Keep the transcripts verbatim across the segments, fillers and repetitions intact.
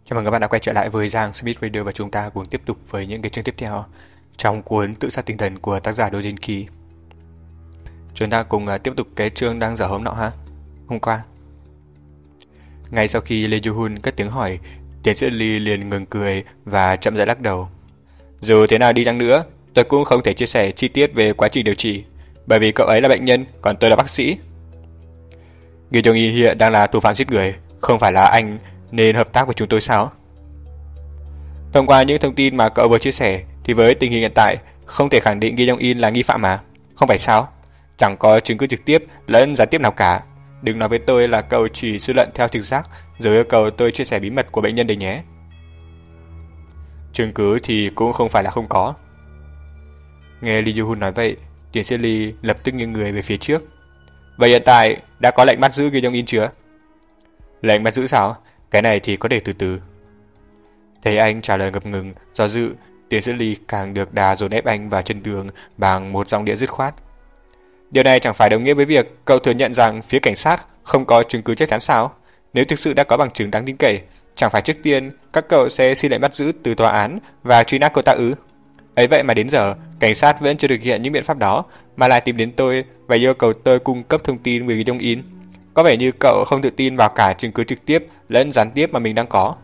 Chào mừng các bạn đã quay trở lại với Giang Smith Radio và chúng ta cùng tiếp tục với những cái chương tiếp theo trong cuốn Tự sát tinh thần của tác giả Dojin. Chúng ta cùng uh, tiếp tục cái chương đang dở hôm nọ ha. Hôm qua. Ngay sau khi Lee Joo-hun cất tiếng hỏi, tiến sĩ Lee liền ngừng cười và chậm rãi lắc đầu. Dù thế nào đi chăng nữa, tôi cũng không thể chia sẻ chi tiết về quá trình điều trị, bởi vì cậu ấy là bệnh nhân, còn tôi là bác sĩ. Gi Jong-in hiện đang là thủ phạm giết người, không phải là anh nên hợp tác với chúng tôi sao? Thông qua những thông tin mà cậu vừa chia sẻ thì với tình hình hiện tại không thể khẳng định Gi Jong-in là nghi phạm mà, không phải sao? Chẳng có chứng cứ trực tiếp lẫn gián tiếp nào cả. Đừng nói với tôi là cậu chỉ suy luận theo trực giác rồi yêu cầu tôi chia sẻ bí mật của bệnh nhân đấy nhé. Chứng cứ thì cũng không phải là không có. Nghe Lee Joo-hun nói vậy, tiến sĩ Lee lập tức nghiêng người về phía trước. Vậy hiện tại đã có lệnh bắt giữ Gi Jong-in chưa? Lệnh bắt giữ sao? Cái này thì có để từ từ. Thấy anh trả lời ngập ngừng, do dự, tiến sĩ Lee càng được đà dồn ép anh vào chân tường bằng một giọng điệu dứt khoát. Điều này chẳng phải đồng nghĩa với việc cậu thừa nhận rằng phía cảnh sát không có chứng cứ chắc chắn sao? Nếu thực sự đã có bằng chứng đáng tin cậy, chẳng phải trước tiên các cậu sẽ xin lệnh bắt giữ từ tòa án và truy nã cô ta ư? Ấy vậy mà đến giờ, cảnh sát vẫn chưa thực hiện những biện pháp đó, mà lại tìm đến tôi và yêu cầu tôi cung cấp thông tin về Gi Jong-in. Có vẻ như cậu không tự tin vào cả chứng cứ trực tiếp lẫn gián tiếp mà mình đang có.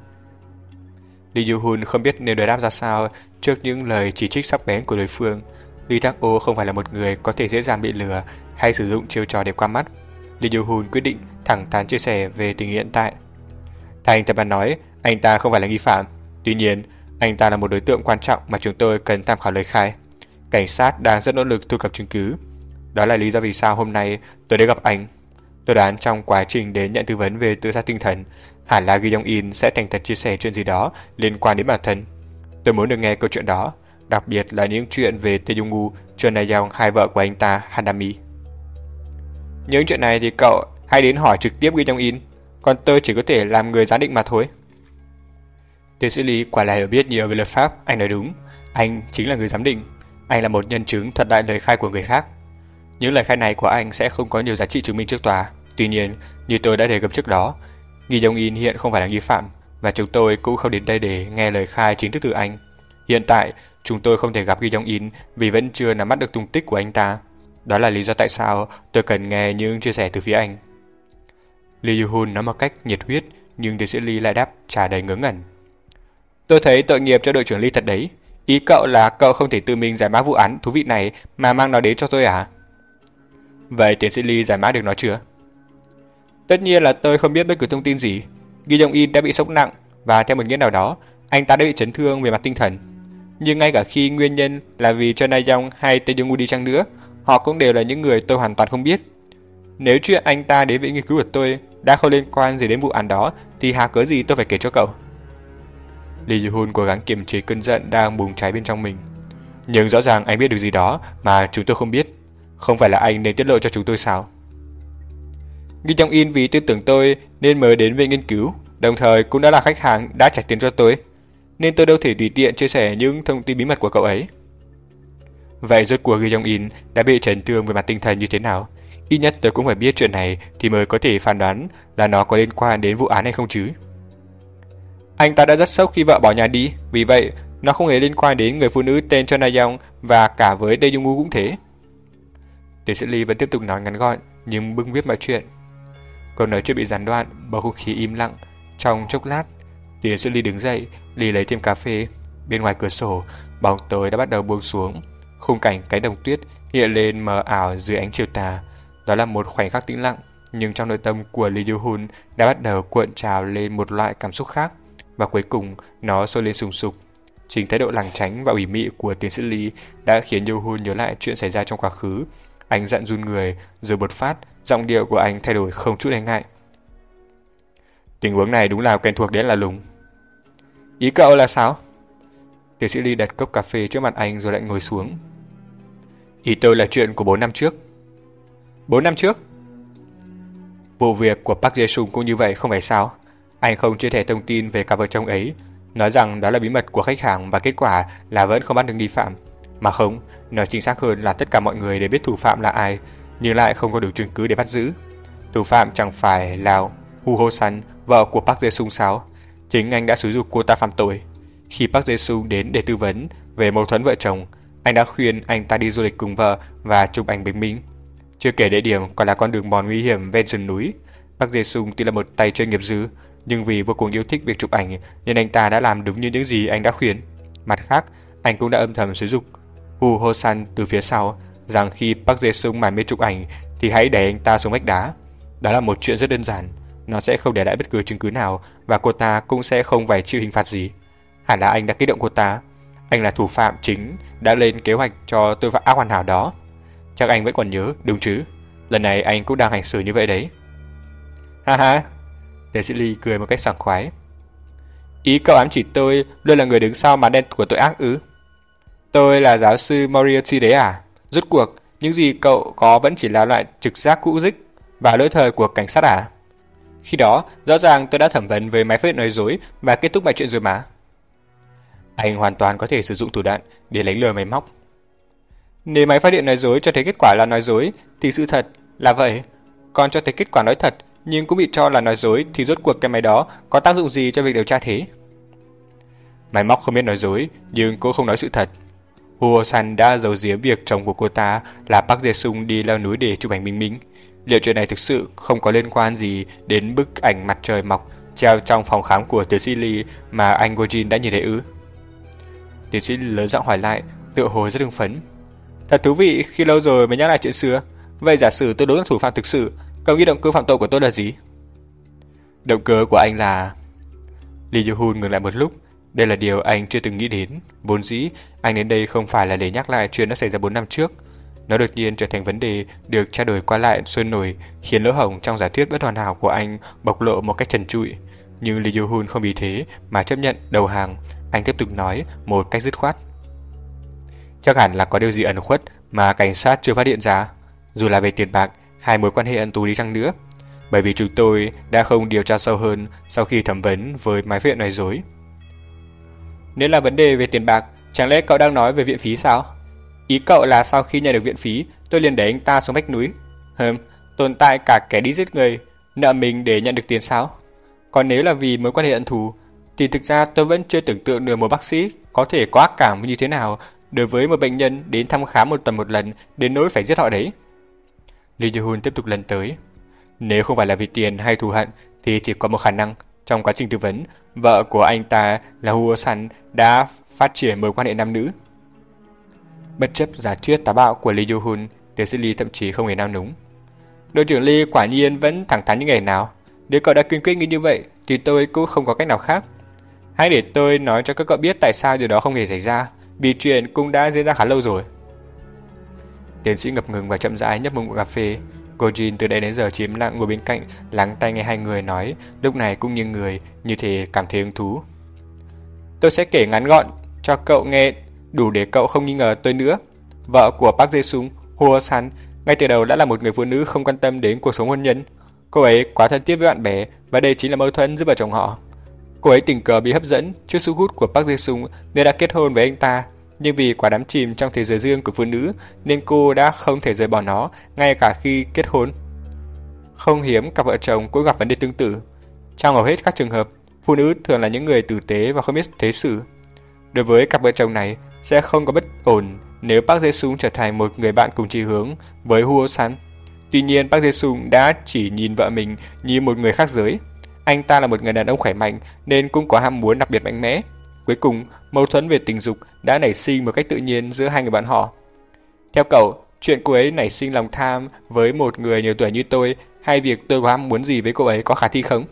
Lee Joo-hun không biết nên đối đáp ra sao trước những lời chỉ trích sắc bén của đối phương. Lee Thak-oh không phải là một người có thể dễ dàng bị lừa hay sử dụng chiêu trò để qua mắt. Lee Joo-hun quyết định thẳng thắn chia sẻ về tình hiện tại. Thành thật mà nói, anh ta không phải là nghi phạm. Tuy nhiên, anh ta là một đối tượng quan trọng mà chúng tôi cần tham khảo lời khai. Cảnh sát đang rất nỗ lực thu thập chứng cứ. Đó là lý do vì sao hôm nay tôi đến gặp anh. Tôi đoán trong quá trình đến nhận tư vấn về tự sát tinh thần, hẳn là Gi Jong-in sẽ thành thật chia sẻ chuyện gì đó liên quan đến bản thân. Tôi muốn được nghe câu chuyện đó, đặc biệt là những chuyện về Tae Jung-woo, Chun Na-young, hai vợ của anh ta, Hanami. Những chuyện này thì cậu hãy đến hỏi trực tiếp Gi Jong-in, còn tôi chỉ có thể làm người giám định mà thôi. Tiến sĩ Lee quả là hiểu biết nhiều về luật pháp, anh nói đúng. Anh chính là người giám định. Anh là một nhân chứng thuật lại lời khai của người khác. Những lời khai này của anh sẽ không có nhiều giá trị chứng minh trước tòa. Tuy nhiên, như tôi đã đề cập trước đó, Gi Jong-in hiện không phải là nghi phạm và chúng tôi cũng không đến đây để nghe lời khai chính thức từ anh. Hiện tại, chúng tôi không thể gặp Gi Jong-in vì vẫn chưa nắm bắt được tung tích của anh ta. Đó là lý do tại sao tôi cần nghe những chia sẻ từ phía anh. Lee Joo-hun nói một cách nhiệt huyết, nhưng tiến sĩ Lee lại đáp trả đầy ngớ ngẩn. Tôi thấy tội nghiệp cho đội trưởng Lee thật đấy. Ý cậu là cậu không thể tự mình giải mã vụ án thú vị này mà mang nó đến cho tôi à? Vậy tiến sĩ Lee giải mã được nó chưa? Tất nhiên là tôi không biết bất cứ thông tin gì. Gi Jong-in đã bị sốc nặng và theo một nghĩa nào đó, anh ta đã bị chấn thương về mặt tinh thần. Nhưng ngay cả khi nguyên nhân là vì Chun Na-young hay Tae Jung-woo đi chăng nữa, họ cũng đều là những người tôi hoàn toàn không biết. Nếu chuyện anh ta đến viện nghiên cứu của tôi đã không liên quan gì đến vụ án đó, thì há cớ gì tôi phải kể cho cậu? Lee Joo-hun cố gắng kiềm chế cơn giận đang bùng cháy bên trong mình. Nhưng rõ ràng anh biết được gì đó mà chúng tôi không biết. Không phải là anh nên tiết lộ cho chúng tôi sao? Gi Jong-in vì tin tưởng tôi nên mới đến viện nghiên cứu, đồng thời cũng đã là khách hàng đã trả tiền cho tôi, nên tôi đâu thể tùy tiện chia sẻ những thông tin bí mật của cậu ấy. Vậy rốt cuộc Gi Jong-in đã bị chấn thương về mặt tinh thần như thế nào? Ít nhất tôi cũng phải biết chuyện này thì mới có thể phán đoán là nó có liên quan đến vụ án hay không chứ. Anh ta đã rất sốc khi vợ bỏ nhà đi, vì vậy nó không hề liên quan đến người phụ nữ tên Chun Na-young và cả với Tae Jung-woo cũng thế. Tiến sĩ Lee vẫn tiếp tục nói ngắn gọn nhưng bưng viết mọi chuyện. Câu nói chuyện bị gián đoạn, bầu không khí im lặng. Trong chốc lát, tiến sĩ Lee đứng dậy, Lee lấy thêm cà phê. Bên ngoài cửa sổ, bóng tối đã bắt đầu buông xuống. Khung cảnh cánh đồng tuyết hiện lên mờ ảo dưới ánh chiều tà. Đó là một khoảnh khắc tĩnh lặng, nhưng trong nội tâm của Lee Joo-hun đã bắt đầu cuộn trào lên một loại cảm xúc khác, và cuối cùng nó sôi lên sùng sục. Chính thái độ lảng tránh và ủy mị của tiến sĩ Lee đã khiến Joo-hun nhớ lại chuyện xảy ra trong quá khứ. Anh giận run người, rồi bột phát, giọng điệu của anh thay đổi không chút e ngại. Tình huống này đúng là quen thuộc đến là lùng. Ý cậu là sao? Tiến sĩ Lee đặt cốc cà phê trước mặt anh rồi lại ngồi xuống. Ý tôi là chuyện của bốn năm trước. Bốn năm trước? Vụ việc của Park Jae-sung cũng như vậy không phải sao? Anh không chia sẻ thông tin về cặp vợ chồng ấy, nói rằng đó là bí mật của khách hàng và kết quả là vẫn không bắt được nghi phạm. Mà không, nói chính xác hơn là tất cả mọi người đều biết thủ phạm là ai, nhưng lại không có đủ chứng cứ để bắt giữ. Thủ phạm chẳng phải là Woo Ho-san, vợ của Park Jae-sung sao? Chính anh đã xúi giục cô ta phạm tội. Khi Park Jae-sung đến để tư vấn về mâu thuẫn vợ chồng, anh đã khuyên anh ta đi du lịch cùng vợ và chụp ảnh bình minh. Chưa kể địa điểm còn là con đường mòn nguy hiểm ven sườn núi. Park Jae-sung tuy là một tay chơi nghiệp dư, nhưng vì vô cùng yêu thích việc chụp ảnh nên anh ta đã làm đúng như những gì anh đã khuyên. Mặt khác, anh cũng đã âm thầm xúi giục Woo Ho-san từ phía sau rằng khi Park Jae-sung mải mê chụp ảnh thì hãy đẩy anh ta xuống vách đá. Đó là một chuyện rất đơn giản, nó sẽ không để lại bất cứ chứng cứ nào và cô ta cũng sẽ không phải chịu hình phạt gì. Hẳn là anh đã kích động cô ta. Anh là thủ phạm chính đã lên kế hoạch cho tội phạm ác hoàn hảo đó. Chắc anh vẫn còn nhớ, đúng chứ? Lần này anh cũng đang hành xử như vậy đấy. Ha ha, tiến sĩ Lee cười một cách sảng khoái. Ý cậu ám chỉ tôi luôn là người đứng sau màn đen của tội ác ư? Tôi là giáo sư Moriarty đấy à? Rốt cuộc, những gì cậu có vẫn chỉ là loại trực giác cũ dích và lỗi thời của cảnh sát à? Khi đó, rõ ràng tôi đã thẩm vấn với máy phát hiện nói dối và kết thúc mọi chuyện rồi mà. Anh hoàn toàn có thể sử dụng thủ đoạn để đánh lừa máy móc. Nếu máy phát hiện nói dối cho thấy kết quả là nói dối thì sự thật là vậy. Còn cho thấy kết quả nói thật nhưng cũng bị cho là nói dối thì rốt cuộc cái máy đó có tác dụng gì cho việc điều tra thế? Máy móc không biết nói dối nhưng cô không nói sự thật. Woo San đã giấu giếm việc chồng của cô ta là Park Jae-sung đi leo núi để chụp ảnh bình minh. Liệu chuyện này thực sự không có liên quan gì đến bức ảnh mặt trời mọc treo trong phòng khám của tiến sĩ Lee mà anh Go Jin đã nhìn thấy ư? Tiến sĩ lớn giọng hỏi lại, tựa hồ rất hưng phấn. Thật thú vị khi lâu rồi mới nhắc lại chuyện xưa. Vậy giả sử tôi đúng là thủ phạm thực sự, cậu nghĩ động cơ phạm tội của tôi là gì? Động cơ của anh là... Lee Yoo-hun ngừng lại một lúc. Đây là điều anh chưa từng nghĩ đến. Vốn dĩ, anh đến đây không phải là để nhắc lại chuyện đã xảy ra bốn năm trước. Nó đột nhiên trở thành vấn đề được trao đổi qua lại sôi nổi, khiến lỗ hổng trong giả thuyết bất hoàn hảo của anh bộc lộ một cách trần trụi. Nhưng Lee Yoo-hun không vì thế mà chấp nhận đầu hàng. Anh tiếp tục nói một cách dứt khoát. Chắc hẳn là có điều gì ẩn khuất mà cảnh sát chưa phát hiện ra, dù là về tiền bạc hay mối quan hệ ẩn tú đi chăng nữa, bởi vì chúng tôi đã không điều tra sâu hơn sau khi thẩm vấn với máy phát hiện nói dối. Nếu là vấn đề về tiền bạc, chẳng lẽ cậu đang nói về viện phí sao? Ý cậu là sau khi nhận được viện phí, tôi liền đẩy anh ta xuống vách núi. Hừm, tồn tại cả kẻ đi giết người, nợ mình để nhận được tiền sao? Còn nếu là vì mối quan hệ ẩn thù, thì thực ra tôi vẫn chưa tưởng tượng được một bác sĩ có thể có ác cảm như thế nào đối với một bệnh nhân đến thăm khám một tuần một lần đến nỗi phải giết họ đấy. Lee Yoo-hun tiếp tục lần tới. Nếu không phải là vì tiền hay thù hận thì chỉ có một khả năng. Trong quá trình tư vấn, vợ của anh ta là Woo San đã phát triển mối quan hệ nam nữ. Bất chấp giả thuyết táo bạo của Lee Yoo-hun, tiến sĩ Lee thậm chí không hề nao núng. Đội trưởng Lee quả nhiên vẫn thẳng thắn như ngày nào. Nếu cậu đã kiên quyết nghĩ như vậy thì tôi cũng không có cách nào khác. Hãy để tôi nói cho các cậu biết tại sao điều đó không hề xảy ra, vì chuyện cũng đã diễn ra khá lâu rồi. Tiến sĩ ngập ngừng và chậm rãi nhấp một ngụm cà phê. Go Jin từ đấy đến giờ chiếm lặng ngồi bên cạnh, lắng tai nghe hai người nói, lúc này cũng như người, như thể cảm thấy hứng thú. Tôi sẽ kể ngắn gọn cho cậu nghe, đủ để cậu không nghi ngờ tôi nữa. Vợ của Park Jae-sung, Woo San, ngay từ đầu đã là một người phụ nữ không quan tâm đến cuộc sống hôn nhân. Cô ấy quá thân thiết với bạn bè và đây chính là mâu thuẫn giữa vợ chồng họ. Cô ấy tình cờ bị hấp dẫn trước sức hút của Park Jae-sung nên đã kết hôn với anh ta. Nhưng vì quá đắm chìm trong thế giới riêng của phụ nữ nên cô đã không thể rời bỏ nó ngay cả khi kết hôn. Không hiếm cặp vợ chồng cũng gặp vấn đề tương tự. Trong hầu hết các trường hợp, phụ nữ thường là những người tử tế và không biết thế xử. Đối với cặp vợ chồng này, sẽ không có bất ổn nếu Park Jae-sung trở thành một người bạn cùng chí hướng với Woo San. Tuy nhiên, Park Jae-sung đã chỉ nhìn vợ mình như một người khác giới. Anh ta là một người đàn ông khỏe mạnh nên cũng có ham muốn đặc biệt mạnh mẽ. Cuối cùng, mâu thuẫn về tình dục đã nảy sinh một cách tự nhiên giữa hai người bạn họ. Theo cậu, chuyện cô ấy nảy sinh lòng tham với một người nhiều tuổi như tôi hay việc tôi có ham muốn gì với cô ấy có khả thi không?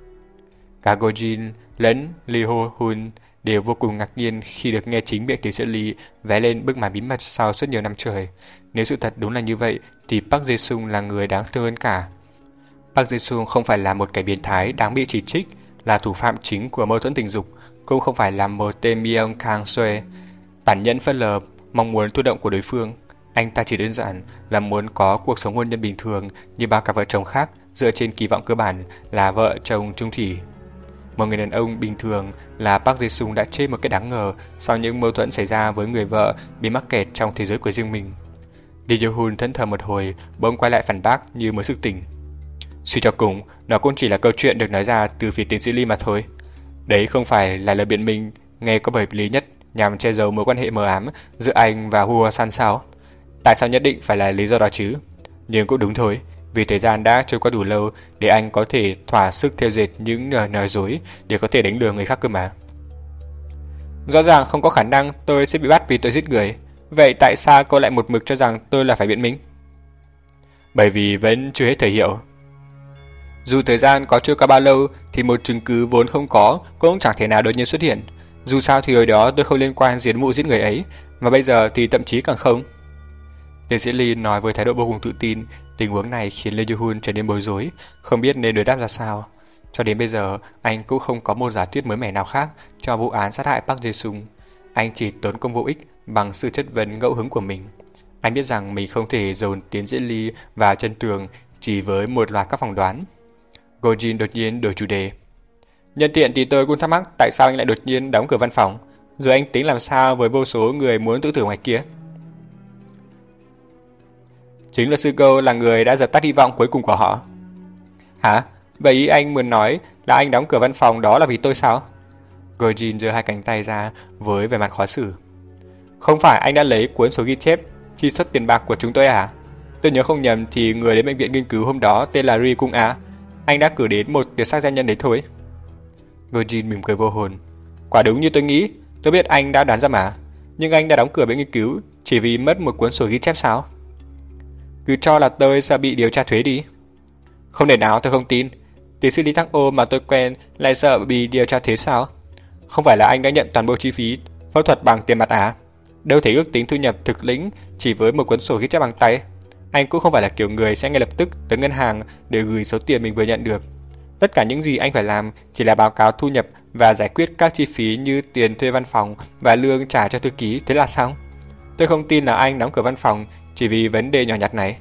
Cả Go Jin lẫn Lee Yoo-hun đều vô cùng ngạc nhiên khi được nghe chính miệng tiến sĩ Lee vẽ lên bức màn bí mật sau suốt nhiều năm trời. Nếu sự thật đúng là như vậy thì Park Jae-sung là người đáng thương hơn cả. Park Jae-sung không phải là một kẻ biến thái đáng bị chỉ trích, là thủ phạm chính của mâu thuẫn tình dục, cũng không phải là một tên Myung Kang Soe tàn nhẫn phớt lờ mong muốn thụ động của đối phương. Anh ta chỉ đơn giản là muốn có cuộc sống hôn nhân bình thường như bao cặp vợ chồng khác dựa trên kỳ vọng cơ bản là vợ chồng chung thủy. Một người đàn ông bình thường là Park Jae-sung đã chết một cách đáng ngờ sau những mâu thuẫn xảy ra với người vợ bị mắc kẹt trong thế giới của riêng mình. Lee Yoo-hun thẫn thờ một hồi, bỗng quay lại phản bác như mới sực tỉnh. Suy cho cùng, nó cũng chỉ là câu chuyện được nói ra từ phía tiến sĩ Lee mà thôi. Đấy không phải là lời biện minh nghe có bởi lý nhất nhằm che giấu mối quan hệ mờ ám giữa anh và Hua San sao? Tại sao nhất định phải là lý do đó chứ? Nhưng cũng đúng thôi, vì thời gian đã trôi qua đủ lâu để anh có thể thỏa sức theo dệt những lời nói dối để có thể đánh lừa người khác cơ mà. Rõ ràng không có khả năng tôi sẽ bị bắt vì tội giết người. Vậy tại sao cô lại một mực cho rằng tôi là phải biện minh? Bởi vì vẫn chưa hết thời hiệu. Dù thời gian có chưa qua bao lâu thì một chứng cứ vốn không có cũng chẳng thể nào đột nhiên xuất hiện. Dù sao thì hồi đó tôi không liên quan đến vụ giết người ấy, và bây giờ thì thậm chí càng không. Tiến sĩ Lee nói với thái độ vô cùng tự tin. Tình huống này khiến Lee Yoo-hun trở nên bối rối, không biết nên đối đáp ra sao. Cho đến bây giờ, anh cũng không có một giả thuyết mới mẻ nào khác cho vụ án sát hại Park Jae-sung. Anh chỉ tốn công vô ích bằng sự chất vấn ngẫu hứng của mình. Anh biết rằng mình không thể dồn tiến sĩ Lee vào chân tường chỉ với một loạt các phỏng đoán. Go Jin đột nhiên đổi chủ đề. Nhân tiện thì tôi cũng thắc mắc tại sao anh lại đột nhiên đóng cửa văn phòng. Rồi anh tính làm sao với vô số người muốn tự tử ngoài kia? Chính luật sư Go là người đã dập tắt hy vọng cuối cùng của họ. Hả? Vậy ý anh muốn nói là anh đóng cửa văn phòng đó là vì tôi sao? Go Jin giơ hai cánh tay ra với vẻ mặt khó xử. Không phải anh đã lấy cuốn sổ ghi chép chi xuất tiền bạc của chúng tôi à? Tôi nhớ không nhầm thì người đến bệnh viện nghiên cứu hôm đó tên là Ri Cung Á. Anh đã cử đến một tiệc sát gia nhân đấy thôi. Go Jin mỉm cười vô hồn. Quả đúng như tôi nghĩ, tôi biết anh đã đoán ra mà. Nhưng anh đã đóng cửa bệnh nghiên cứu chỉ vì mất một cuốn sổ ghi chép sao? Cứ cho là tôi sẽ bị điều tra thuế đi. Không thể nào, tôi không tin. Tiến sĩ Lý Thăng Ô mà tôi quen lại sợ bị điều tra thuế sao? Không phải là anh đã nhận toàn bộ chi phí phẫu thuật bằng tiền mặt à? Đâu thể ước tính thu nhập thực lĩnh chỉ với một cuốn sổ ghi chép bằng tay. Anh cũng không phải là kiểu người sẽ ngay lập tức tới ngân hàng để gửi số tiền mình vừa nhận được. Tất cả những gì anh phải làm chỉ là báo cáo thu nhập và giải quyết các chi phí như tiền thuê văn phòng và lương trả cho thư ký, thế là xong. Tôi không tin là anh đóng cửa văn phòng chỉ vì vấn đề nhỏ nhặt này.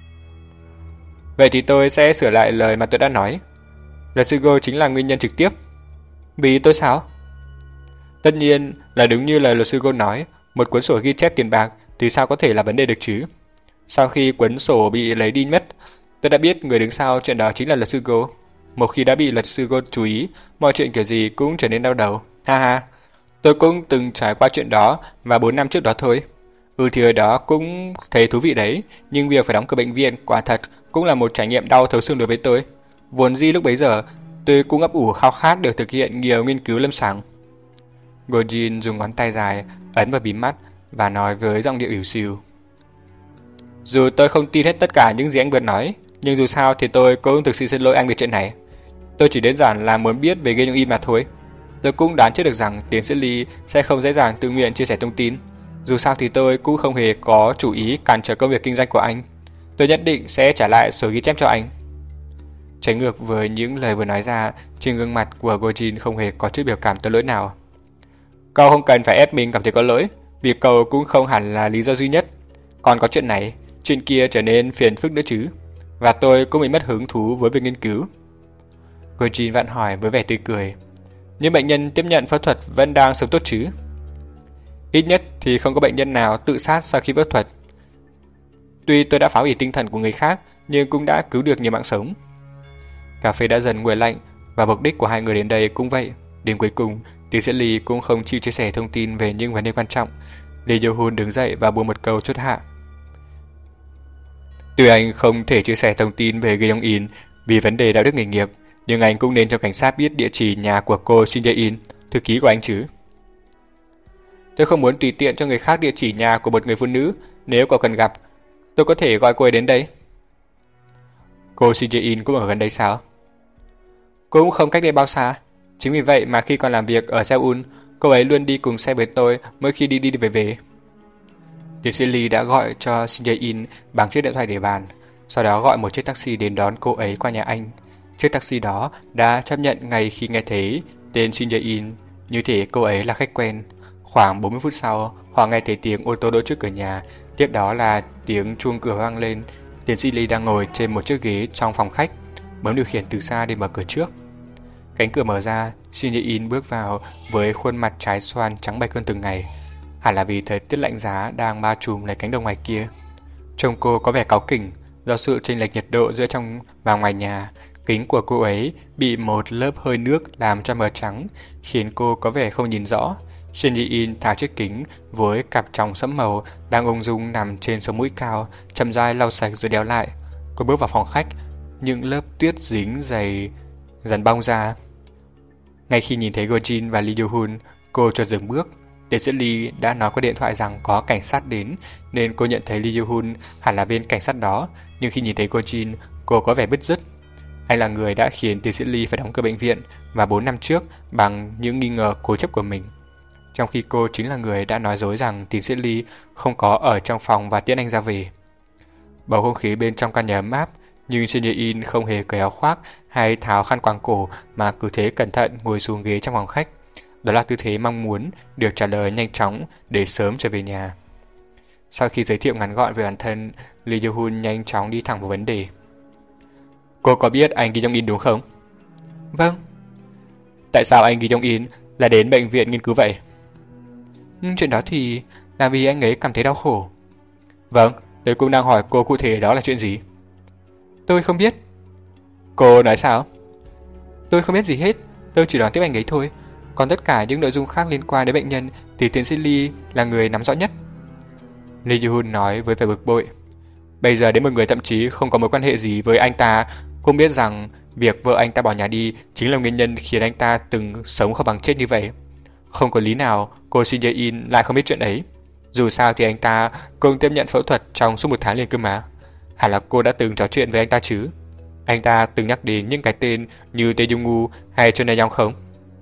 Vậy thì tôi sẽ sửa lại lời mà tôi đã nói. Luật sư Go chính là nguyên nhân trực tiếp. Vì tôi sao? Tất nhiên là đúng như lời luật sư Go nói, một cuốn sổ ghi chép tiền bạc thì sao có thể là vấn đề được chứ? Sau khi cuốn sổ bị lấy đi mất, tôi đã biết người đứng sau chuyện đó chính là luật sư Go. Một khi đã bị luật sư Go chú ý, mọi chuyện kiểu gì cũng trở nên đau đầu. Ha ha, tôi cũng từng trải qua chuyện đó và bốn năm trước đó thôi. Ừ thì ở đó cũng thấy thú vị đấy, nhưng việc phải đóng cửa bệnh viện quả thật cũng là một trải nghiệm đau thấu xương đối với tôi. Vốn dĩ lúc bấy giờ, tôi cũng ấp ủ khao khát được thực hiện nhiều nghiên cứu lâm sàng. Go Jin dùng ngón tay dài ấn vào bím mắt và nói với giọng điệu ỉu xìu. Dù tôi không tin hết tất cả những gì anh vừa nói, nhưng dù sao thì tôi cũng thực sự xin lỗi anh về chuyện này. Tôi chỉ đơn giản là muốn biết về Ge Yong In mà thôi. Tôi cũng đoán trước được rằng tiến sĩ Lee sẽ không dễ dàng tự nguyện chia sẻ thông tin. Dù sao thì tôi cũng không hề có chủ ý cản trở công việc kinh doanh của anh. Tôi nhất định sẽ trả lại sổ ghi chép cho anh. Trái ngược với những lời vừa nói ra, trên gương mặt của Go Jin không hề có chút biểu cảm tội lỗi nào. Cậu không cần phải ép mình cảm thấy có lỗi, vì cậu cũng không hẳn là lý do duy nhất. Còn có chuyện này, chuyện kia trở nên phiền phức nữa chứ. Và tôi cũng bị mất hứng thú với việc nghiên cứu. Go Jin vặn hỏi với vẻ tươi cười. Nhưng bệnh nhân tiếp nhận phẫu thuật vẫn đang sống tốt chứ? Ít nhất thì không có bệnh nhân nào tự sát sau khi phẫu thuật. Tuy tôi đã phá hủy tinh thần của người khác, nhưng cũng đã cứu được nhiều mạng sống. Cà phê đã dần nguội lạnh, và mục đích của hai người đến đây cũng vậy. Đến cuối cùng, tiến sĩ Lee cũng không chịu chia sẻ thông tin về những vấn đề quan trọng. Lee Yoo-hun đứng dậy và buông một câu chốt hạ. Tuy anh không thể chia sẻ thông tin về Ge Yong In vì vấn đề đạo đức nghề nghiệp, nhưng anh cũng nên cho cảnh sát biết địa chỉ nhà của cô Shin Jae-in, thư ký của anh chứ. Tôi không muốn tùy tiện cho người khác địa chỉ nhà của một người phụ nữ. Nếu có cần gặp, tôi có thể gọi cô ấy đến đây. Cô Shin Jae-in cũng ở gần đây sao? Cũng không cách đây bao xa. Chính vì vậy mà khi còn làm việc ở Seoul, cô ấy luôn đi cùng xe với tôi mỗi khi đi đi về về. Tiến sĩ Lee đã gọi cho Shin Jae-in bằng chiếc điện thoại để bàn, sau đó gọi một chiếc taxi đến đón cô ấy qua nhà anh. Chiếc taxi đó đã chấp nhận ngay khi nghe thấy tên Shin Jae-in, như thể cô ấy là khách quen. Khoảng bốn mươi phút sau, họ nghe thấy tiếng ô tô đỗ trước cửa nhà, tiếp đó là tiếng chuông cửa vang lên. Tiến sĩ Lee đang ngồi trên một chiếc ghế trong phòng khách, bấm điều khiển từ xa để mở cửa trước. Cánh cửa mở ra, Shin Jae-in bước vào với khuôn mặt trái xoan trắng bệch hơn từng ngày. Hẳn là vì thời tiết lạnh giá đang bao trùm lấy cánh đồng ngoài kia. Trông cô có vẻ cáu kỉnh do sự chênh lệch nhiệt độ giữa trong và ngoài nhà, Kính của cô ấy bị một lớp hơi nước làm cho mờ trắng, khiến cô có vẻ không nhìn rõ. Shin Ji-in tháo chiếc kính với cặp tròng sẫm màu đang ung dung nằm trên sống mũi cao, chậm rãi lau sạch rồi đeo lại. Cô bước vào phòng khách, những lớp tuyết dính dày dần bong ra. Ngay khi nhìn thấy Go Jin và Lee Do-hun, cô chợt dừng bước. Tiến sĩ Lee đã nói qua điện thoại rằng có cảnh sát đến, nên cô nhận thấy Lee Do-hun hẳn là viên cảnh sát đó. Nhưng khi nhìn thấy Go Jin, cô có vẻ bứt rứt. Anh là người đã khiến tiến sĩ Lee phải đóng cửa bệnh viện và bốn năm trước bằng những nghi ngờ cố chấp của mình. Trong khi cô chính là người đã nói dối rằng tiến sĩ Lee không có ở trong phòng và tiễn anh ra về. Bầu không khí bên trong căn nhà ấm áp, nhưng Shin Ye-in không hề cởi áo khoác hay tháo khăn quàng cổ mà cứ thế cẩn thận ngồi xuống ghế trong phòng khách. Đó là tư thế mong muốn được trả lời nhanh chóng để sớm trở về nhà. Sau khi giới thiệu ngắn gọn về bản thân, Lee Do-hun nhanh chóng đi thẳng vào vấn đề. Cô có biết anh Kim Jong-in đúng không? Vâng. Tại sao anh Kim Jong-in lại đến bệnh viện nghiên cứu vậy? Nhưng chuyện đó thì là vì anh ấy cảm thấy đau khổ. Vâng, tôi cũng đang hỏi cô cụ thể đó là chuyện gì. Tôi không biết. Cô nói sao? Tôi không biết gì hết, tôi chỉ đoán tiếp anh ấy thôi. Còn tất cả những nội dung khác liên quan đến bệnh nhân thì tiến sĩ Lee là người nắm rõ nhất. Lee Do-hun nói với vẻ bực bội. Bây giờ đến một người thậm chí không có mối quan hệ gì với anh ta cũng biết rằng việc vợ anh ta bỏ nhà đi chính là nguyên nhân khiến anh ta từng sống không bằng chết như vậy. Không có lý nào cô Shin Ye-in lại không biết chuyện ấy. Dù sao thì anh ta cũng tiếp nhận phẫu thuật trong suốt một tháng liền cơ mà. Hẳn là cô đã từng trò chuyện với anh ta chứ? Anh ta từng nhắc đến những cái tên như Tae Jung-woo hay Chun Dae-yong không?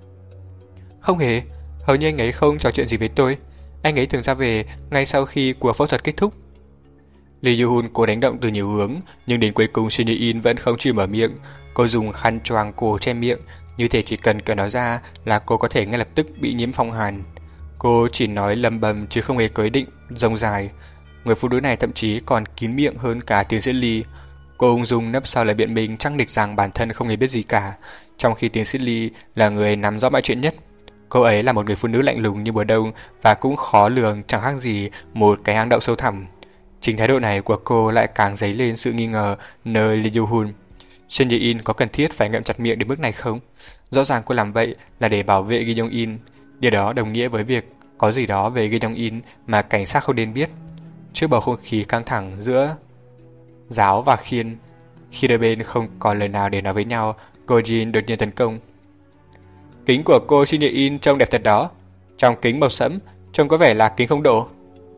Không hề, hầu như anh ấy không trò chuyện gì với tôi. Anh ấy thường ra về ngay sau khi cuộc phẫu thuật kết thúc. Lee Do-hun cố đánh động từ nhiều hướng, nhưng đến cuối cùng Shin Ye-in vẫn không chịu mở miệng. Cô dùng khăn choàng cổ che miệng, như thể chỉ cần cởi nó ra là cô có thể ngay lập tức bị nhiễm phong hàn. Cô chỉ nói lầm bầm chứ không hề có ý định rông dài. Người phụ nữ này thậm chí còn kín miệng hơn cả tiến sĩ Lee. Cô ung dung nấp sau lời biện minh chắc nịch rằng bản thân không hề biết gì cả, trong khi tiến sĩ Lee là người nắm rõ mọi chuyện nhất. Cô ấy là một người phụ nữ lạnh lùng như mùa đông và cũng khó lường, chẳng khác gì một cái hang động sâu thẳm. Chính thái độ này của cô lại càng dấy lên sự nghi ngờ nơi Lee Do-hun. Shin Ye-in có cần thiết phải ngậm chặt miệng đến mức này không? Rõ ràng cô làm vậy là để bảo vệ Kim Jong-in. Điều đó đồng nghĩa với việc có gì đó về Kim Jong-in mà cảnh sát không nên biết. Trước bầu không khí căng thẳng giữa giáo và khiên, khi đôi bên không còn lời nào để nói với nhau, Go Jin đột nhiên tấn công. Kính của cô Shin Ye-in trông đẹp thật đó. Trong kính màu sẫm, trông có vẻ là kính không độ.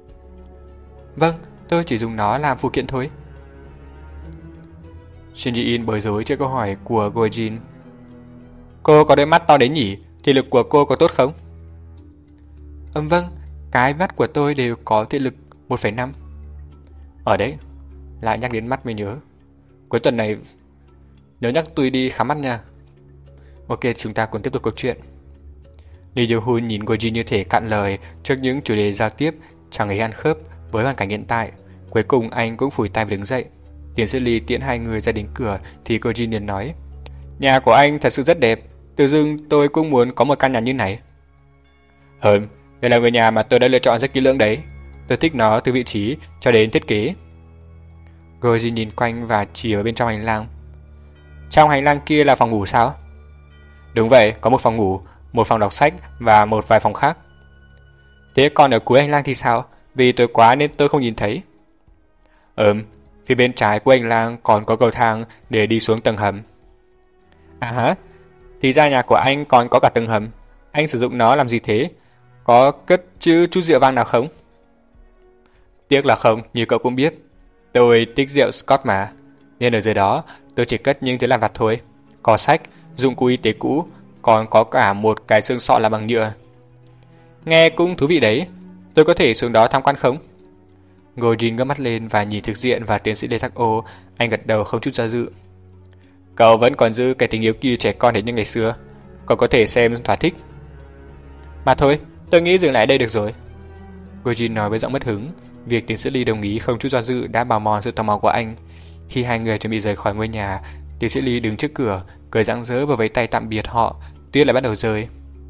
Vâng, tôi chỉ dùng nó làm phụ kiện thôi. Shin Ye-in bối rối trước câu hỏi của Go Jin. Cô có đôi mắt to đến nhỉ? Thị lực của cô có tốt không? Ừm vâng, cái mắt của tôi đều có thị lực một phẩy năm. Ở đấy, lại nhắc đến mắt mới nhớ. Cuối tuần này nhớ nhắc tôi đi khám mắt nha. Ok, chúng ta cùng tiếp tục câu chuyện. Lee Do-hun nhìn Go Jin như thể cạn lời trước những chủ đề giao tiếp chẳng hề ăn khớp với hoàn cảnh hiện tại. Cuối cùng anh cũng phủi tay và đứng dậy. Tiến sĩ Lee tiễn hai người ra đến cửa thì Go Jin liền nói: Nhà của anh thật sự rất đẹp. Tự dưng tôi cũng muốn có một căn nhà như này. Hừm, đây là ngôi nhà mà tôi đã lựa chọn rất kỹ lưỡng đấy. Tôi thích nó từ vị trí cho đến thiết kế. Go Jin nhìn quanh và chỉ vào bên trong hành lang. Trong hành lang kia là phòng ngủ sao? Đúng vậy, có một phòng ngủ, một phòng đọc sách và một vài phòng khác. Thế còn ở cuối hành lang thì sao? Vì tối quá nên tôi không nhìn thấy. Ừm, phía bên trái của hành lang còn có cầu thang để đi xuống tầng hầm. À hả? Thì ra nhà của anh còn có cả tầng hầm. Anh sử dụng nó làm gì thế? Có cất chữ chút rượu vang nào không? Tiếc là không, như cậu cũng biết. Tôi thích rượu Scotch mà. Nên ở dưới đó tôi chỉ cất những thứ làm vặt thôi. Có sách, dụng cụ y tế cũ, còn có cả một cái xương sọ làm bằng nhựa. Nghe cũng thú vị đấy. Tôi có thể xuống đó tham quan không? Go Jin ngước mắt lên và nhìn trực diện và tiến sĩ Lê Thác Ô. Anh gật đầu không chút do dự. Cậu vẫn còn giữ cái tình yêu kỳ trẻ con đến như ngày xưa. Cậu có thể xem thỏa thích. Mà thôi, tôi nghĩ dừng lại đây được rồi. Go Jin nói với giọng mất hứng. Việc tiến sĩ Lee đồng ý không chút do dự đã bào mòn sự tò mò của anh. Khi hai người chuẩn bị rời khỏi ngôi nhà, tiến sĩ Lee đứng trước cửa, cười rạng rỡ và vẫy tay tạm biệt họ. Tuyết lại bắt đầu rơi.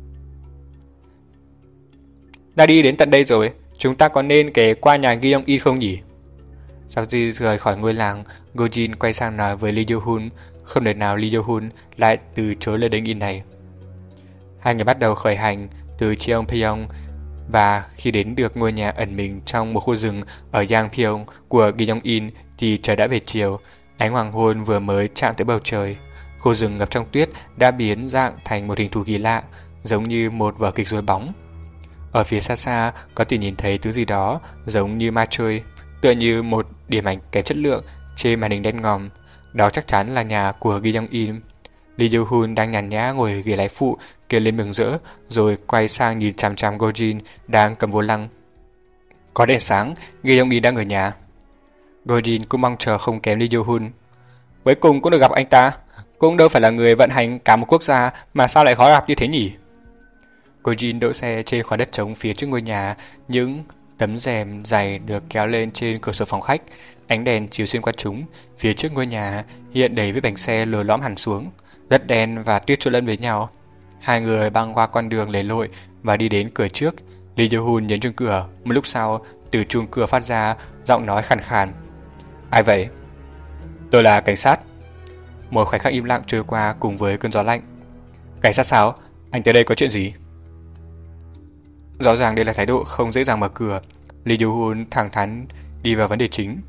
Đã đi đến tận đây rồi, chúng ta có nên ghé qua nhà Kim Jong-in không nhỉ? Sau khi rời khỏi ngôi làng, Go Jin quay sang nói với Lee Do-hun, không thể nào Lee Yo-hun lại từ chối lời đề nghị này. Hai người bắt đầu khởi hành từ Cheongpyeong, và khi đến được ngôi nhà ẩn mình trong một khu rừng ở Yangpyeong của Kim Jong-in thì trời đã về chiều. Ánh hoàng hôn vừa mới chạm tới bầu trời. Khu rừng ngập trong tuyết đã biến dạng thành một hình thù kỳ lạ, giống như một vở kịch rối bóng. Ở phía xa xa có thể nhìn thấy thứ gì đó giống như ma chơi, tựa như một điểm ảnh kém chất lượng trên màn hình đen ngòm. Đó chắc chắn là nhà của Kim Jong-in. Lee Yo-hun đang nhàn nhã ngồi ghế lái phụ, kêu lên mừng rỡ, rồi quay sang nhìn chằm chằm Go-jin đang cầm vô lăng. Có đèn sáng, Kim Jong-in đang ở nhà. Go-jin cũng mong chờ không kém Lee Yo-hun. Cuối cùng cũng được gặp anh ta, cũng đâu phải là người vận hành cả một quốc gia mà sao lại khó gặp như thế nhỉ? Go-jin đỗ xe trên khoảng đất trống phía trước ngôi nhà, những tấm rèm dày được kéo lên trên cửa sổ phòng khách, ánh đèn chiếu xuyên qua chúng. Phía trước ngôi nhà hiện đầy vết bánh xe lồi lõm hẳn xuống, đất đen và tuyết trộn lẫn với nhau. Hai người băng qua con đường lầy lội và đi đến cửa trước. Lee Yo-hun nhấn chuông cửa. Một lúc sau, từ chuông cửa phát ra giọng nói khàn khàn. Ai vậy? Tôi là cảnh sát. Một khoảnh khắc im lặng trôi qua cùng với cơn gió lạnh. Cảnh sát sao? Anh tới đây có chuyện gì? Rõ ràng đây là thái độ không dễ dàng mở cửa. Lee Yo-hun thẳng thắn đi vào vấn đề chính.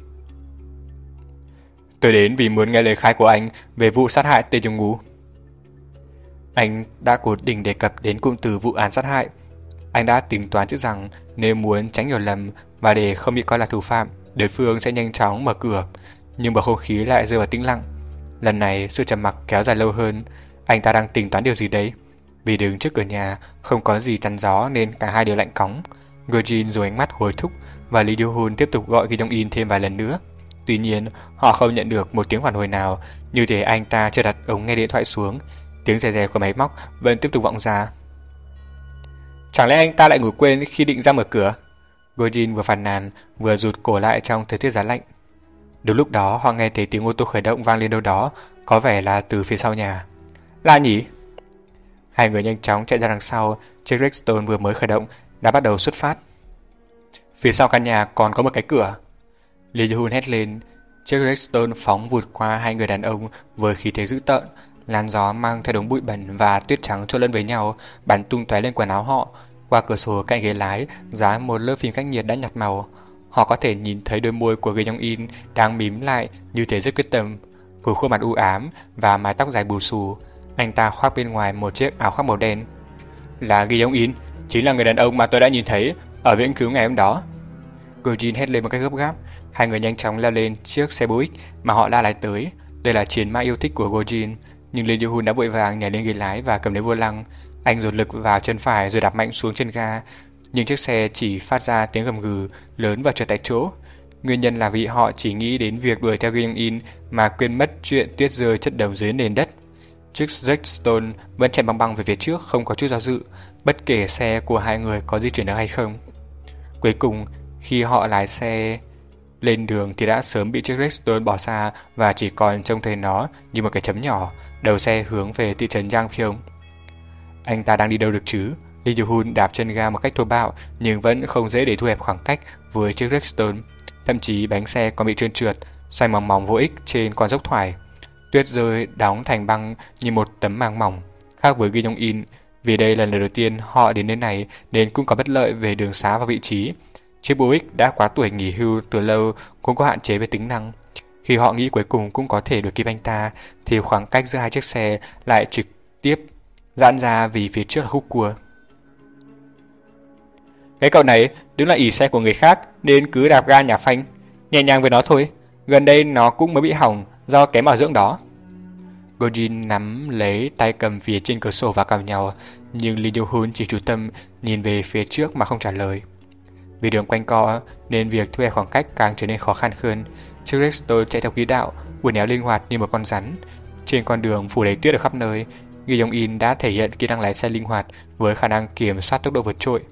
Tôi đến vì muốn nghe lời khai của anh về vụ sát hại Tae Jong-woo. Anh đã cố tình đề cập đến cụm từ vụ án sát hại. Anh đã tính toán trước rằng nếu muốn tránh hiểu lầm và để không bị coi là thủ phạm, đối phương sẽ nhanh chóng mở cửa. Nhưng bầu không khí lại rơi vào tĩnh lặng. Lần này sự trầm mặc kéo dài lâu hơn. Anh ta đang tính toán điều gì đấy? Vì đứng trước cửa nhà không có gì chắn gió nên cả hai đều lạnh cóng. Go-jin dùng ánh mắt hối thúc và Lee Yo-hun tiếp tục gọi Kim Jong-in thêm vài lần nữa. Tuy nhiên họ không nhận được một tiếng phản hồi nào. Như thể anh ta chưa đặt ống nghe điện thoại xuống. Tiếng rè rè của máy móc vẫn tiếp tục vọng ra. Chẳng lẽ anh ta lại ngủ quên khi định ra mở cửa? Go-jin vừa phàn nàn vừa rụt cổ lại trong thời tiết giá lạnh. Đúng lúc đó họ nghe thấy tiếng ô tô khởi động vang lên đâu đó, có vẻ là từ phía sau nhà. Là nhỉ? Hai người nhanh chóng chạy ra đằng sau. Chiếc Redstone vừa mới khởi động đã bắt đầu xuất phát. Phía sau căn nhà còn có một cái cửa. Lee Yo-hun hét lên. Chiếc Redstone phóng vụt qua hai người đàn ông với khí thế dữ tợn. Làn gió mang theo đống bụi bẩn và tuyết trắng trộn lẫn với nhau, bắn tung tóe lên quần áo họ. Qua cửa sổ cạnh ghế lái dán một lớp phim cách nhiệt đã nhạt màu. Họ có thể nhìn thấy đôi môi của Kim Jong-in đang mím lại như thể rất quyết tâm, cùng khuôn mặt u ám và mái tóc dài bù xù. Anh ta khoác bên ngoài một chiếc áo khoác màu đen. Là Kim Jong-in, chính là người đàn ông mà tôi đã nhìn thấy ở viện cứu ngày hôm đó. Go-jin hét lên một cách gấp gáp. Hai người nhanh chóng leo lên chiếc xe Buick mà họ đã lái tới. Đây là chiến mã yêu thích của Go-jin. Nhưng Lee Yo-hun đã vội vàng nhảy lên ghế lái và cầm lấy vô lăng. Anh dồn lực vào chân phải rồi đạp mạnh xuống chân ga. Nhưng chiếc xe chỉ phát ra tiếng gầm gừ lớn và trượt tại chỗ. Nguyên nhân là vì họ chỉ nghĩ đến việc đuổi theo Kim Jong-in mà quên mất chuyện tuyết rơi chất đống dưới nền đất. Chiếc Redstone vẫn chạy băng băng về phía trước, không có chút do dự, bất kể xe của hai người có di chuyển được hay không. Cuối cùng, khi họ lái xe lên đường thì đã sớm bị chiếc Redstone bỏ xa và chỉ còn trông thấy nó như một cái chấm nhỏ. Đầu xe hướng về thị trấn Yangpyeong. Anh ta đang đi đâu được chứ? Lee Yo-hun đạp chân ga một cách thô bạo nhưng vẫn không dễ để thu hẹp khoảng cách với chiếc Redstone. Thậm chí bánh xe còn bị trơn trượt, xoay mòng mòng vô ích trên con dốc thoải. Tuyết rơi đóng thành băng như một tấm màng mỏng. Khác với Kim Jong-in, vì đây là lần đầu tiên họ đến nơi này nên cũng có bất lợi về đường xá và vị trí. Chiếc Buick đã quá tuổi nghỉ hưu từ lâu cũng có hạn chế về tính năng. Khi họ nghĩ cuối cùng cũng có thể đuổi kịp anh ta thì khoảng cách giữa hai chiếc xe lại trực tiếp giãn ra vì phía trước là khúc cua. Cái cậu này đứng là ỷ xe của người khác nên cứ đạp ga nhả phanh, nhẹ nhàng với nó thôi. Gần đây nó cũng mới bị hỏng do kém bảo dưỡng đó. Go-jin nắm lấy tay cầm phía trên cửa sổ và cào nhau, nhưng Lee Yo-hun chỉ chú tâm nhìn về phía trước mà không trả lời. Vì đường quanh co nên việc thu hẹp khoảng cách càng trở nên khó khăn hơn. Chiếc Redstone chạy theo quỹ đạo, uốn éo linh hoạt như một con rắn. Trên con đường phủ đầy tuyết ở khắp nơi, Kim Jong-in đã thể hiện kỹ năng lái xe linh hoạt với khả năng kiểm soát tốc độ vượt trội.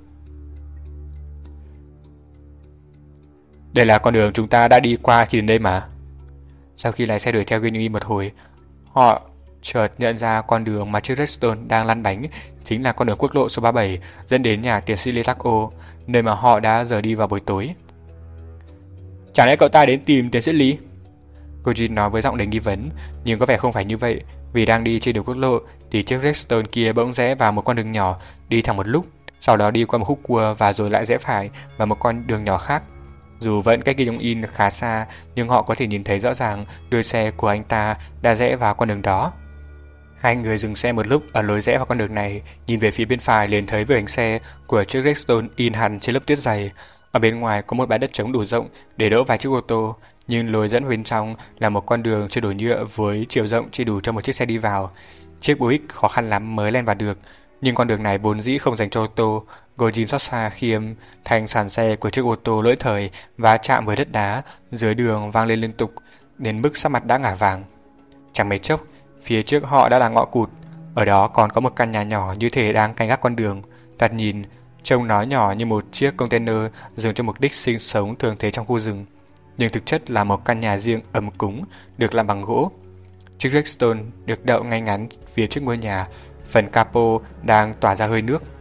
Đây là con đường chúng ta đã đi qua khi đến đây mà. Sau khi lái xe đuổi theo Kim Jong-in một hồi, họ chợt nhận ra con đường mà chiếc Redstone đang lăn bánh chính là con đường quốc lộ số ba mươi bảy dẫn đến nhà tiến sĩ Lee Tak-o, nơi mà họ đã rời đi vào buổi tối. Chẳng lẽ cậu ta đến tìm tiến sĩ Lee? Gojin nói với giọng đầy nghi vấn, nhưng có vẻ không phải như vậy, vì đang đi trên đường quốc lộ thì chiếc Redstone kia bỗng rẽ vào một con đường nhỏ, đi thẳng một lúc, sau đó đi qua một khúc cua và rồi lại rẽ phải vào một con đường nhỏ khác. Dù vẫn cách Kim Jong In khá xa, nhưng họ có thể nhìn thấy rõ ràng đuôi xe của anh ta đã rẽ vào con đường đó. Hai người dừng xe một lúc ở lối rẽ vào con đường này, nhìn về phía bên phải liền thấy vết bánh xe của chiếc Redstone in hẳn trên lớp tuyết dày. Ở bên ngoài có một bãi đất trống đủ rộng để đỗ vài chiếc ô tô, nhưng lối dẫn bên trong là một con đường chưa đổ nhựa với chiều rộng chỉ đủ cho một chiếc xe đi vào. Chiếc Buick khó khăn lắm mới len vào được, nhưng con đường này vốn dĩ không dành cho ô tô. Gojin xót xa khi âm thanh sàn xe của chiếc ô tô lỗi thời và chạm với đất đá dưới đường vang lên liên tục, đến mức sắc mặt đã ngả vàng. Chẳng mấy chốc, phía trước họ đã là ngõ cụt, ở đó còn có một căn nhà nhỏ như thể đang canh gác con đường. Thoạt nhìn, trông nó nhỏ như một chiếc container dùng cho mục đích sinh sống thường thấy trong khu rừng, nhưng thực chất là một căn nhà riêng ấm cúng được làm bằng gỗ. Chiếc Redstone được đậu ngay ngắn phía trước ngôi nhà, phần capo đang tỏa ra hơi nước.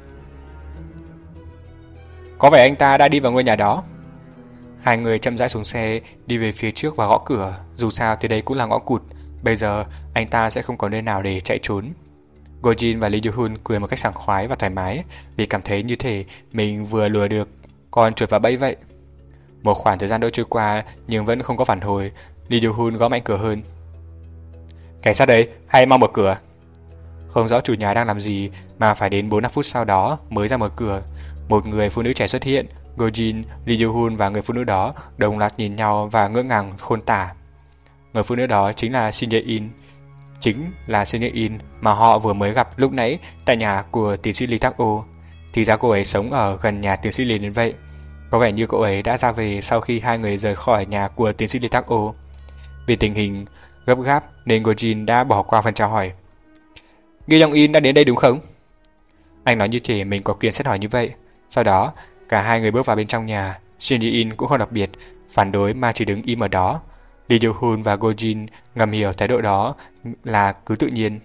Có vẻ anh ta đã đi vào ngôi nhà đó. Hai người chậm rãi xuống xe, đi về phía trước và gõ cửa. Dù sao thì đây cũng là ngõ cụt, bây giờ anh ta sẽ không có nơi nào để chạy trốn. Gojin và Lee Joo-hun cười một cách sảng khoái và thoải mái, vì cảm thấy như thể mình vừa lừa được con chuột vào bẫy vậy. Một khoảng thời gian đỡ trôi qua nhưng vẫn không có phản hồi. Lee Joo-hun gõ mạnh cửa hơn. Cảnh sát đấy, hay mau mở cửa. Không rõ chủ nhà đang làm gì mà phải đến bốn năm phút sau đó mới ra mở cửa. Một người phụ nữ trẻ xuất hiện. Gojin, Lee Joo-hun và người phụ nữ đó đồng loạt nhìn nhau và ngỡ ngàng khôn tả. Người phụ nữ đó chính là Shin Ye-in, chính là Shin Ye-in mà họ vừa mới gặp lúc nãy tại nhà của tiến sĩ Lee Tak-o. Thì ra cô ấy sống ở gần nhà tiến sĩ Lee đến vậy. Có vẻ như cô ấy đã ra về sau khi hai người rời khỏi nhà của tiến sĩ Lee Tak-o. Vì tình hình gấp gáp nên Gojin đã bỏ qua phần chào hỏi. Kim Jong-in đã đến đây đúng không? Anh nói như thể mình có quyền xét hỏi như vậy. Sau đó, cả hai người bước vào bên trong nhà. Shin Ye-in cũng không đặc biệt phản đối mà chỉ đứng im ở đó. Lee Joo-hun và Gojin ngầm hiểu thái độ đó là cứ tự nhiên.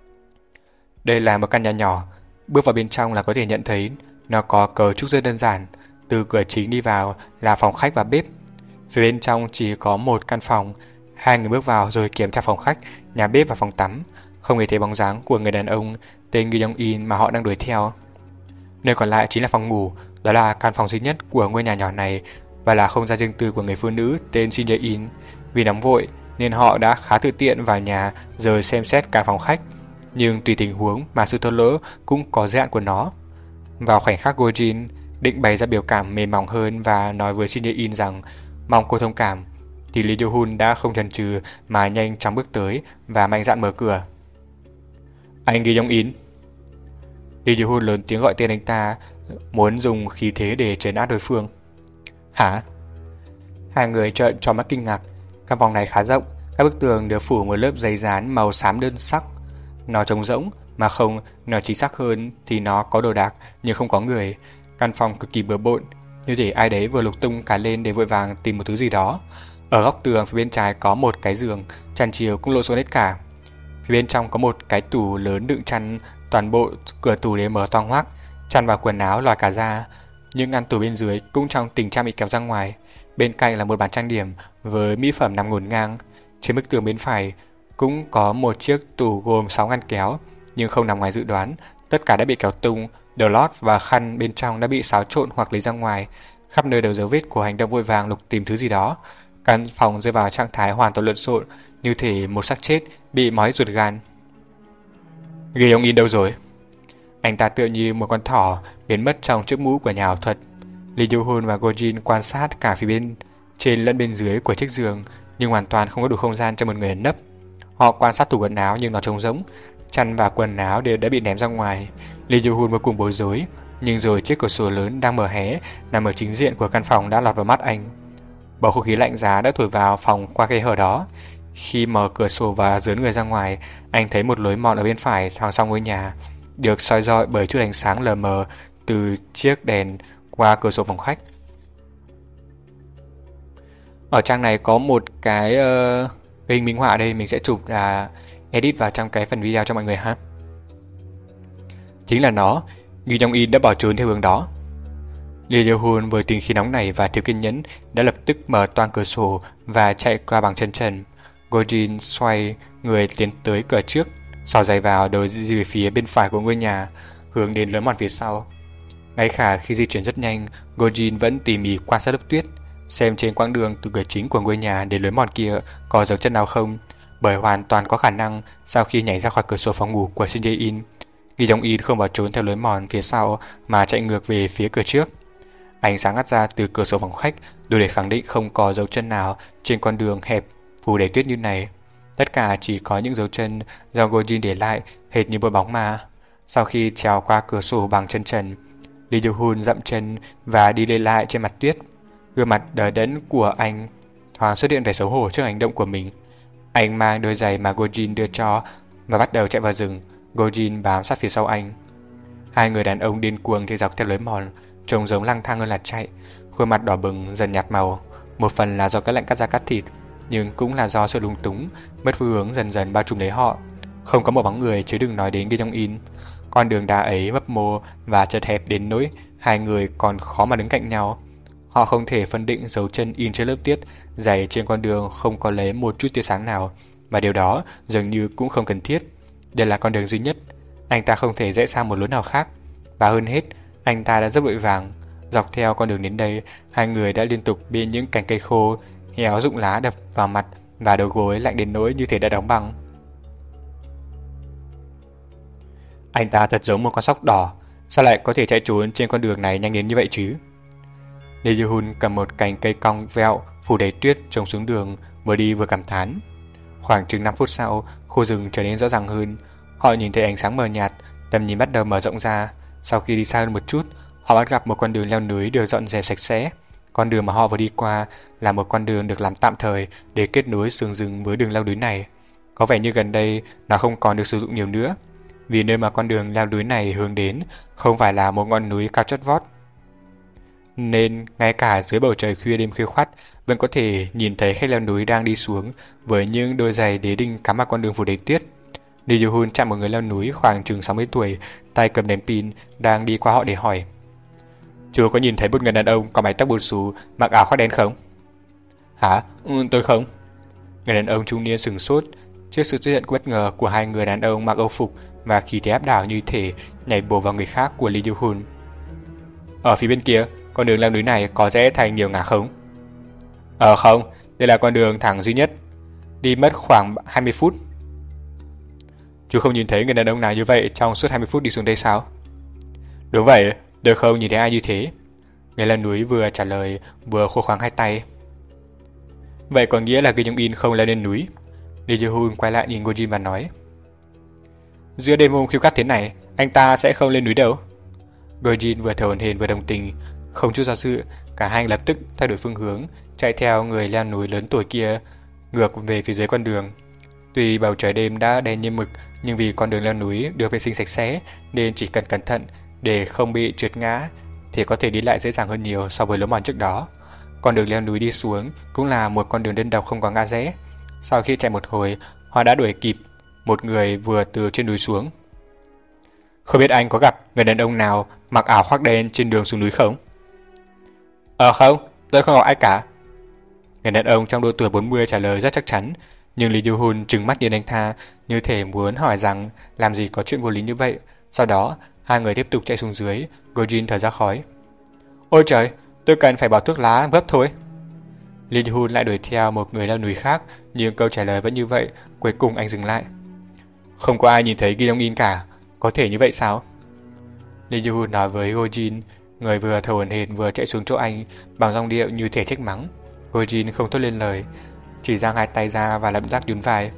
Đây là một căn nhà nhỏ, bước vào bên trong là có thể nhận thấy nó có cấu trúc rất đơn giản. Từ cửa chính đi vào là phòng khách và bếp. Phía bên trong chỉ có một căn phòng. Hai người bước vào rồi kiểm tra phòng khách, nhà bếp và phòng tắm. Không hề thấy bóng dáng của người đàn ông tên Kim Jong-in mà họ đang đuổi theo. Nơi còn lại chính là phòng ngủ, đó là căn phòng duy nhất của ngôi nhà nhỏ này và là không gian riêng tư của người phụ nữ tên Shin Ye-in. Vì nóng vội nên họ đã khá tự tiện vào nhà rồi xem xét cả phòng khách, nhưng tùy tình huống mà sự thô lỗ cũng có giới hạn của nó. Vào khoảnh khắc Gojin định bày ra biểu cảm mềm mỏng hơn và nói với Shin Ye-in rằng mong cô thông cảm, thì Lee Joo-hun đã không chần chừ mà nhanh chóng bước tới và mạnh dạn mở cửa. Anh Kim Jong-in. Lee Joo-hun lớn tiếng gọi tên anh ta, muốn dùng khí thế để trấn áp đối phương. Hả? Hai người trợn tròn mắt kinh ngạc. Căn phòng này khá rộng, các bức tường được phủ một lớp giấy dán màu xám đơn sắc. Nó trống rỗng, mà không, nói chính xác hơn thì nó có đồ đạc nhưng không có người. Căn phòng cực kỳ bừa bộn, như thể ai đấy vừa lục tung cả lên để vội vàng tìm một thứ gì đó. Ở góc tường phía bên trái có một cái giường, chăn chiếu cũng lộn xộn hết cả. Phía bên trong có một cái tủ lớn đựng chăn, toàn bộ cửa tủ đều mở toang hoác, chăn và quần áo lòi cả ra. Những ngăn tủ bên dưới cũng trong tình trạng bị kéo ra ngoài. Bên cạnh là một bàn trang điểm với mỹ phẩm nằm ngổn ngang. Trên bức tường bên phải cũng có một chiếc tủ gồm sáu ngăn kéo, nhưng không nằm ngoài dự đoán. Tất cả đã bị kéo tung, đồ lót và khăn bên trong đã bị xáo trộn hoặc lấy ra ngoài. Khắp nơi đều dấu vết của hành động vội vàng lục tìm thứ gì đó. Căn phòng rơi vào trạng thái hoàn toàn lộn xộn, như thể một xác chết bị mói ruột gan. Kim Jong-in đâu rồi? Anh ta tựa như một con thỏ biến mất trong chiếc mũ của nhà ảo thuật. Lee Joo-hun và Gojin quan sát cả phía bên trên lẫn bên dưới của chiếc giường, nhưng hoàn toàn không có đủ không gian cho một người ẩn nấp. Họ quan sát tủ quần áo nhưng nó trống rỗng, chăn và quần áo đều đã bị ném ra ngoài. Lee Joo-hun vô cùng bối rối, nhưng rồi chiếc cửa sổ lớn đang mở hé nằm ở chính diện của căn phòng đã lọt vào mắt anh. Bầu không khí lạnh giá đã thổi vào phòng qua khe hở đó. Khi mở cửa sổ và dướn người ra ngoài, anh thấy một lối mòn ở bên phải thẳng sau ngôi nhà, được soi rọi bởi chút ánh sáng lờ mờ từ chiếc đèn qua cửa sổ phòng khách. Ở trang này có một cái uh, hình minh họa đây, mình sẽ chụp là edit vào trong cái phần video cho mọi người ha. Chính là nó, Kim Jong-in đã bỏ trốn theo hướng đó. Lee Joo-hun với tính khí nóng này và thiếu kiên nhẫn đã lập tức mở toang cửa sổ và chạy qua bằng chân trần. Gojin xoay người tiến tới cửa trước, xỏ giày vào rồi di về phía bên phải của ngôi nhà, hướng đến lối mòn phía sau. Ngay cả khi di chuyển rất nhanh, Gojin vẫn tỉ mỉ quan sát lớp tuyết, xem trên quãng đường từ cửa chính của ngôi nhà đến lối mòn kia có dấu chân nào không, bởi hoàn toàn có khả năng sau khi nhảy ra khỏi cửa sổ phòng ngủ của Shin Jae-in, Gi Dong-in không bỏ trốn theo lối mòn phía sau mà chạy ngược về phía cửa trước. Ánh sáng ngắt ra từ cửa sổ phòng khách đủ để khẳng định không có dấu chân nào trên con đường hẹp phủ đầy tuyết như này. Tất cả chỉ có những dấu chân do Gojin để lại hệt như một bóng ma. Sau khi trèo qua cửa sổ bằng chân trần, Lee Joo-hun dậm chân và đi lên lại trên mặt tuyết. Gương mặt đờ đẫn của anh thoáng xuất hiện vẻ xấu hổ trước hành động của mình. Anh mang đôi giày mà Gojin đưa cho và bắt đầu chạy vào rừng. Gojin bám sát phía sau anh. Hai người đàn ông điên cuồng chạy dọc theo lối mòn, trông giống lang thang hơn là chạy. Khuôn mặt đỏ bừng dần nhạt màu, một phần là do cái lạnh cắt da cắt thịt, nhưng cũng là do sự lung túng, mất phương hướng dần dần bao trùm lấy họ. Không có một bóng người, chứ đừng nói đến Gi Dong-in. Con đường đá ấy mấp mô và chật hẹp đến nỗi hai người còn khó mà đứng cạnh nhau. Họ không thể phân định dấu chân in trên lớp tuyết dày trên con đường không có lấy một chút tia sáng nào, và điều đó dường như cũng không cần thiết. Đây là con đường duy nhất, anh ta không thể rẽ sang một lối nào khác. Và hơn hết, anh ta đã rất vội vàng. Dọc theo con đường đến đây, hai người đã liên tục bị những cành cây khô héo rụng lá đập vào mặt và đầu gối lạnh đến nỗi như thể đã đóng băng. Anh ta thật giống một con sóc đỏ, sao lại có thể chạy trốn trên con đường này nhanh đến như vậy chứ? Lee Joo-hun cầm một cành cây cong vẹo phủ đầy tuyết trông xuống đường, vừa đi vừa cảm thán. Khoảng chừng năm phút sau, khu rừng trở nên rõ ràng hơn. Họ nhìn thấy ánh sáng mờ nhạt, tầm nhìn bắt đầu mở rộng ra. Sau khi đi xa hơn một chút, họ bắt gặp một con đường leo núi được dọn dẹp sạch sẽ. Con đường mà họ vừa đi qua là một con đường được làm tạm thời để kết nối sườn rừng với đường leo núi này. Có vẻ như gần đây nó không còn được sử dụng nhiều nữa, vì nơi mà con đường leo núi này hướng đến không phải là một ngọn núi cao chót vót, nên ngay cả dưới bầu trời khuya đêm khuya khoắt vẫn có thể nhìn thấy khách leo núi đang đi xuống với những đôi giày đế đinh cắm vào con đường phủ đầy tuyết. Lee Joo-hun chạm một người leo núi khoảng chừng sáu mươi tuổi, tay cầm đèn pin, đang đi qua họ để hỏi: "Chú có nhìn thấy một người đàn ông có mái tóc bù xù, mặc áo khoác đen không?" "Hả? Ừ, tôi không." Người đàn ông trung niên sửng sốt trước sự xuất hiện bất ngờ của hai người đàn ông mặc âu phục và khí thế áp đảo như thể nhảy bổ vào người khác của Lee Joo-hun. "Ở phía bên kia, con đường leo núi này có rẽ thành nhiều ngả không?" "Ờ không, đây là con đường thẳng duy nhất. Đi mất khoảng hai mươi phút." "Chú không nhìn thấy người đàn ông nào như vậy trong suốt hai mươi phút đi xuống đây sao?" "Đúng vậy, tôi không nhìn thấy ai như thế." Người leo núi vừa trả lời vừa khô khoáng hai tay. "Vậy có nghĩa là Gi Dong-in không leo lên núi?" Lee Joo-hun quay lại nhìn Gojin và nói: "Giữa đêm hôm khiêu khắc thế này, anh ta sẽ không lên núi đâu." Gojin vừa thở hổn hển vừa đồng tình. Không chút do dự, cả hai lập tức thay đổi phương hướng, chạy theo người leo núi lớn tuổi kia ngược về phía dưới con đường. Tuy bầu trời đêm đã đen như mực, nhưng vì con đường leo núi được vệ sinh sạch sẽ nên chỉ cần cẩn thận để không bị trượt ngã thì có thể đi lại dễ dàng hơn nhiều so với lối mòn trước đó. Con đường leo núi đi xuống cũng là một con đường đơn độc không có ngã rẽ. Sau khi chạy một hồi, họ đã đuổi kịp một người vừa từ trên núi xuống. "Không biết anh có gặp người đàn ông nào mặc áo khoác đen trên đường xuống núi không?" "Ờ không, tôi không gặp ai cả." Người đàn ông trong độ tuổi bốn mươi trả lời rất chắc chắn, nhưng Lee Joo-hun trừng mắt nhìn anh ta như thể muốn hỏi rằng làm gì có chuyện vô lý như vậy. Sau đó, hai người tiếp tục chạy xuống dưới. Gojin thở ra khói. "Ôi trời, tôi cần phải bỏ thuốc lá gấp thôi." Lee Joo-hun lại đuổi theo một người leo núi khác, nhưng câu trả lời vẫn như vậy. Cuối cùng anh dừng lại. "Không có ai nhìn thấy Gi Dong-in cả, có thể như vậy sao?" Lee Joo-hun nói với Gojin, người vừa thở hổn hển vừa chạy xuống chỗ anh bằng giọng điệu như thể trách mắng. Gojin không thốt lên lời, chỉ giang hai tay ra và làm động tác nhún vai.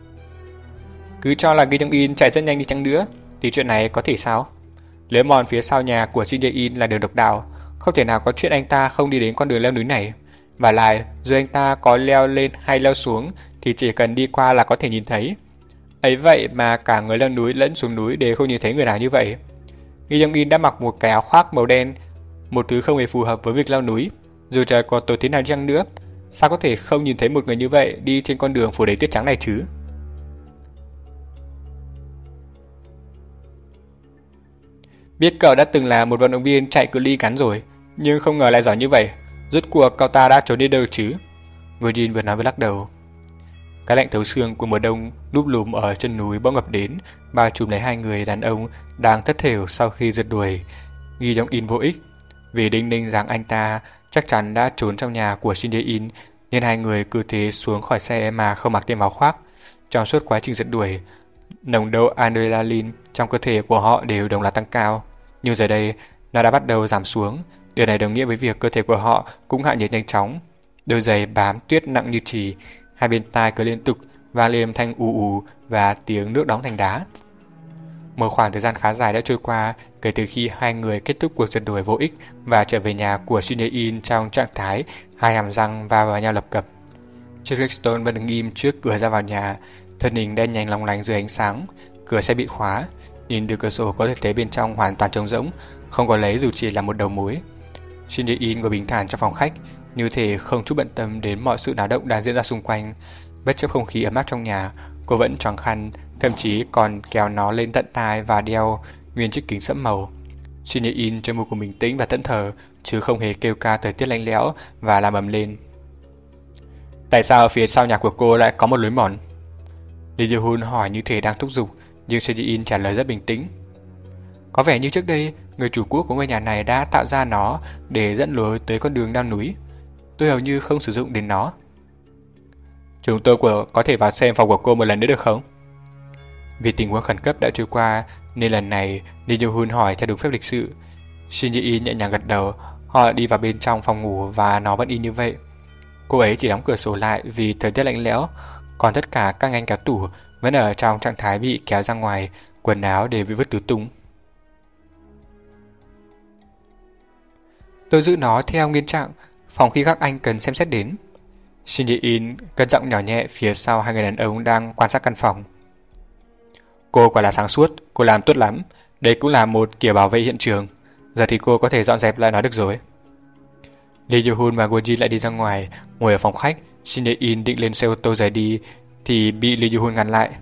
"Cứ cho là Gi Dong-in chạy rất nhanh đi chăng nữa thì chuyện này có thể sao? Lối mòn phía sau nhà của Shin Jae-in là đường độc đạo, không thể nào có chuyện anh ta không đi đến con đường leo núi này. Và lại, dù anh ta có leo lên hay leo xuống thì chỉ cần đi qua là có thể nhìn thấy. Ấy vậy mà cả người leo núi lẫn xuống núi đều không nhìn thấy người nào như vậy. Gi Dong-in đã mặc một cái áo khoác màu đen, một thứ không hề phù hợp với việc leo núi. Dù trời có tối thế nào chăng nữa, sao có thể không nhìn thấy một người như vậy đi trên con đường phủ đầy tuyết trắng này chứ?" "Biết cậu đã từng là một vận động viên chạy cự ly ngắn rồi, nhưng không ngờ lại giỏi như vậy. Rốt cuộc cậu ta đã trốn đi đâu chứ?" Gojin vừa nói vừa lắc đầu. Cái lạnh thấu xương của mùa đông núp lùm ở chân núi bỗng ập đến, bao trùm lấy hai người đàn ông đang thất thểu sau khi rượt đuổi. Gi Dong In vô ích, vì đinh ninh rằng anh ta chắc chắn đã trốn trong nhà của Shin Jae In, nên hai người cứ thế xuống khỏi xe mà không mặc thêm áo khoác. Trong suốt quá trình rượt đuổi, nồng độ adrenaline trong cơ thể của họ đều đồng loạt tăng cao, nhưng giờ đây nó đã bắt đầu giảm xuống. Điều này đồng nghĩa với việc cơ thể của họ cũng hạ nhiệt nhanh chóng. Đôi giày bám tuyết nặng như chì, hai bên tai cứ liên tục vang lên âm thanh ù ù và tiếng nước đóng thành đá. Một khoảng thời gian khá dài đã trôi qua kể từ khi hai người kết thúc cuộc rượt đuổi vô ích và trở về nhà của Shin Jae In trong trạng thái hai hàm răng va vào nhau lập cập. Chiếc Rexton vẫn đứng im trước cửa ra vào nhà, thân hình đen nhánh long lánh dưới ánh sáng. Cửa xe bị khóa, nhìn từ cửa sổ có thể thấy bên trong hoàn toàn trống rỗng, không có lấy dù chỉ là một đầu mối. Shin Jae In ngồi bình thản trong phòng khách, như thể không chút bận tâm đến mọi sự náo động đang diễn ra xung quanh. Bất chấp không khí ấm áp trong nhà, cô vẫn choàng khăn, thậm chí còn kéo nó lên tận tai và đeo nguyên chiếc kính sẫm màu. Shin Jae In chơi một cùng bình tĩnh và thẫn thờ, chứ không hề kêu ca thời tiết lạnh lẽo và làm ầm lên. Tại sao phía sau nhà của cô lại có một lối mòn? Lee Ji-hun hỏi như thể đang thúc giục, nhưng Shin Jae In trả lời rất bình tĩnh. Có vẻ như trước đây, người chủ cũ của ngôi nhà này đã tạo ra nó để dẫn lối tới con đường leo núi. Tôi hầu như không sử dụng đến nó. Chúng tôi của có thể vào xem phòng của cô một lần nữa được không? Vì tình huống khẩn cấp đã trôi qua, nên lần này Lee Ji-hun hỏi theo đúng phép lịch sự. Shin Jae In nhẹ nhàng gật đầu. Họ đi vào bên trong phòng ngủ và nó vẫn y như vậy. Cô ấy chỉ đóng cửa sổ lại vì thời tiết lạnh lẽo, còn tất cả các ngăn kéo tủ vẫn ở trong trạng thái bị kéo ra ngoài, quần áo đều bị vứt tứ tung. Tôi giữ nó theo nguyên trạng, phòng khi các anh cần xem xét đến. Shin Jae In cất giọng nhỏ nhẹ phía sau hai người đàn ông đang quan sát căn phòng. Cô quả là sáng suốt, cô làm tốt lắm. Đây cũng là một kiểu bảo vệ hiện trường. Giờ thì cô có thể dọn dẹp lại nó được rồi. Lee Ji-hun và Go-jin lại đi ra ngoài, ngồi ở phòng khách. Shin Jae In định lên xe ô tô rời đi thì bị Lee Ji-hun ngăn lại.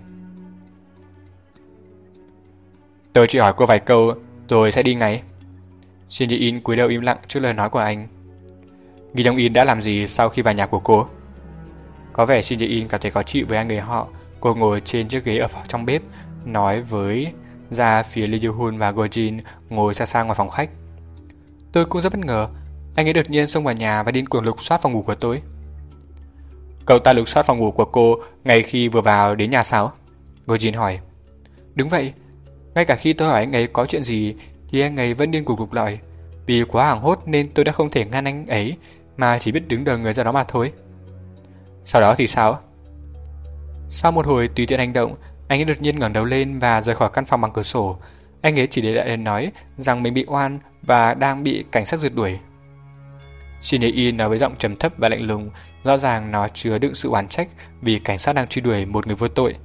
Tôi chỉ hỏi cô vài câu rồi sẽ đi ngay. Shin Jae In cúi đầu im lặng trước lời nói của anh. Gi Dong In đã làm gì sau khi vào nhà của cô? Có vẻ Shin Jae In cảm thấy khó chịu với hai người họ. Cô ngồi trên chiếc ghế ở trong bếp, nói với ra phía Lee Ji-hun và Go-jin ngồi xa xa ngoài phòng khách. Tôi cũng rất bất ngờ. Anh ấy đột nhiên xông vào nhà và điên cuồng lục soát phòng ngủ của tôi. Cậu ta lục soát phòng ngủ của cô ngay khi vừa vào đến nhà sao? Go-jin hỏi. Đúng vậy. Ngay cả khi tôi hỏi anh ấy có chuyện gì thì anh ấy vẫn điên cuồng lục lọi. Vì quá hoảng hốt nên tôi đã không thể ngăn anh ấy, mà chỉ biết đứng đờ người ra đó mà thôi. Sau đó thì sao? Sau một hồi tùy tiện hành động, anh ấy đột nhiên ngẩng đầu lên và rời khỏi căn phòng bằng cửa sổ. Anh ấy chỉ để lại lời nói rằng mình bị oan và đang bị cảnh sát rượt đuổi. Shin Jae In nói với giọng trầm thấp và lạnh lùng, rõ ràng nó chứa đựng sự oán trách vì cảnh sát đang truy đuổi một người vô tội.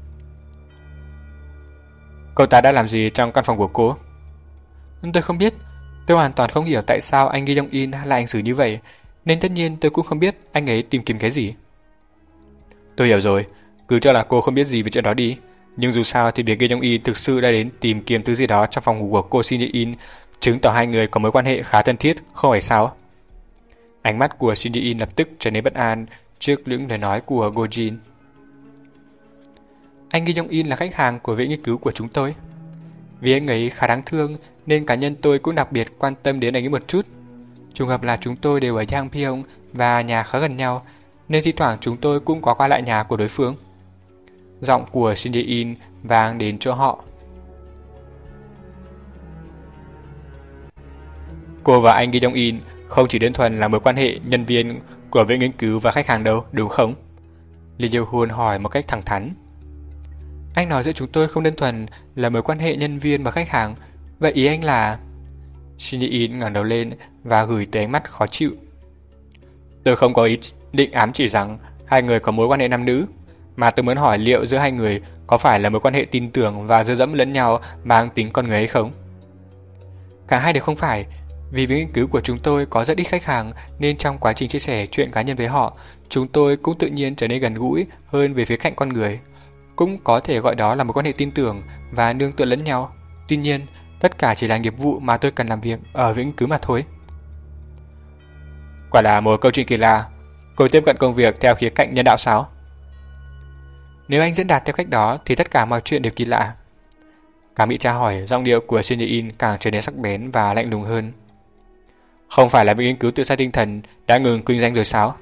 Cậu ta đã làm gì trong căn phòng của cô? Tôi không biết. Tôi hoàn toàn không hiểu tại sao anh Gi Dong In lại hành xử như vậy, nên tất nhiên tôi cũng không biết anh ấy tìm kiếm cái gì. Tôi hiểu rồi, cứ cho là cô không biết gì về chuyện đó đi. Nhưng dù sao thì việc Gi Dong In thực sự đã đến tìm kiếm thứ gì đó trong phòng ngủ của cô Shin Jae In, chứng tỏ hai người có mối quan hệ khá thân thiết, không phải sao? Ánh mắt của Shin Jae In lập tức trở nên bất an trước những lời nói của Go-jin. Anh Gi Dong In là khách hàng của viện nghiên cứu của chúng tôi. Vì anh ấy khá đáng thương nên cá nhân tôi cũng đặc biệt quan tâm đến anh ấy một chút. Trùng hợp là chúng tôi đều ở Yangpyeong và nhà khá gần nhau, nên thi thoảng chúng tôi cũng có qua lại nhà của đối phương. Giọng của Shin Jae In vang đến chỗ họ. Cô và anh Gi Dong In không chỉ đơn thuần là mối quan hệ nhân viên của viện nghiên cứu và khách hàng đâu, đúng không? Lee Ji-hun hỏi một cách thẳng thắn. Anh nói giữa chúng tôi không đơn thuần là mối quan hệ nhân viên và khách hàng. Vậy ý anh là... Shin Jae In ngẩng đầu lên và gửi tới ánh mắt khó chịu. Tôi không có ý định ám chỉ rằng hai người có mối quan hệ nam nữ, mà tôi muốn hỏi liệu giữa hai người có phải là mối quan hệ tin tưởng và dựa dẫm lẫn nhau mang tính con người hay không? Cả hai đều không phải. Vì với nghiên cứu của chúng tôi có rất ít khách hàng, nên trong quá trình chia sẻ chuyện cá nhân với họ, chúng tôi cũng tự nhiên trở nên gần gũi hơn về phía cạnh con người. Cũng có thể gọi đó là một quan hệ tin tưởng và nương tựa lẫn nhau. Tuy nhiên, tất cả chỉ là nghiệp vụ mà tôi cần làm việc ở viện nghiên cứu mà thôi. Quả là một câu chuyện kỳ lạ. Cô tiếp cận công việc theo khía cạnh nhân đạo sao? Nếu anh diễn đạt theo cách đó thì tất cả mọi chuyện đều kỳ lạ. Càng bị tra hỏi, giọng điệu của Shin Ye-in càng trở nên sắc bén và lạnh lùng hơn. Không phải là viện nghiên cứu tự sát tinh thần đã ngừng kinh doanh rồi sao?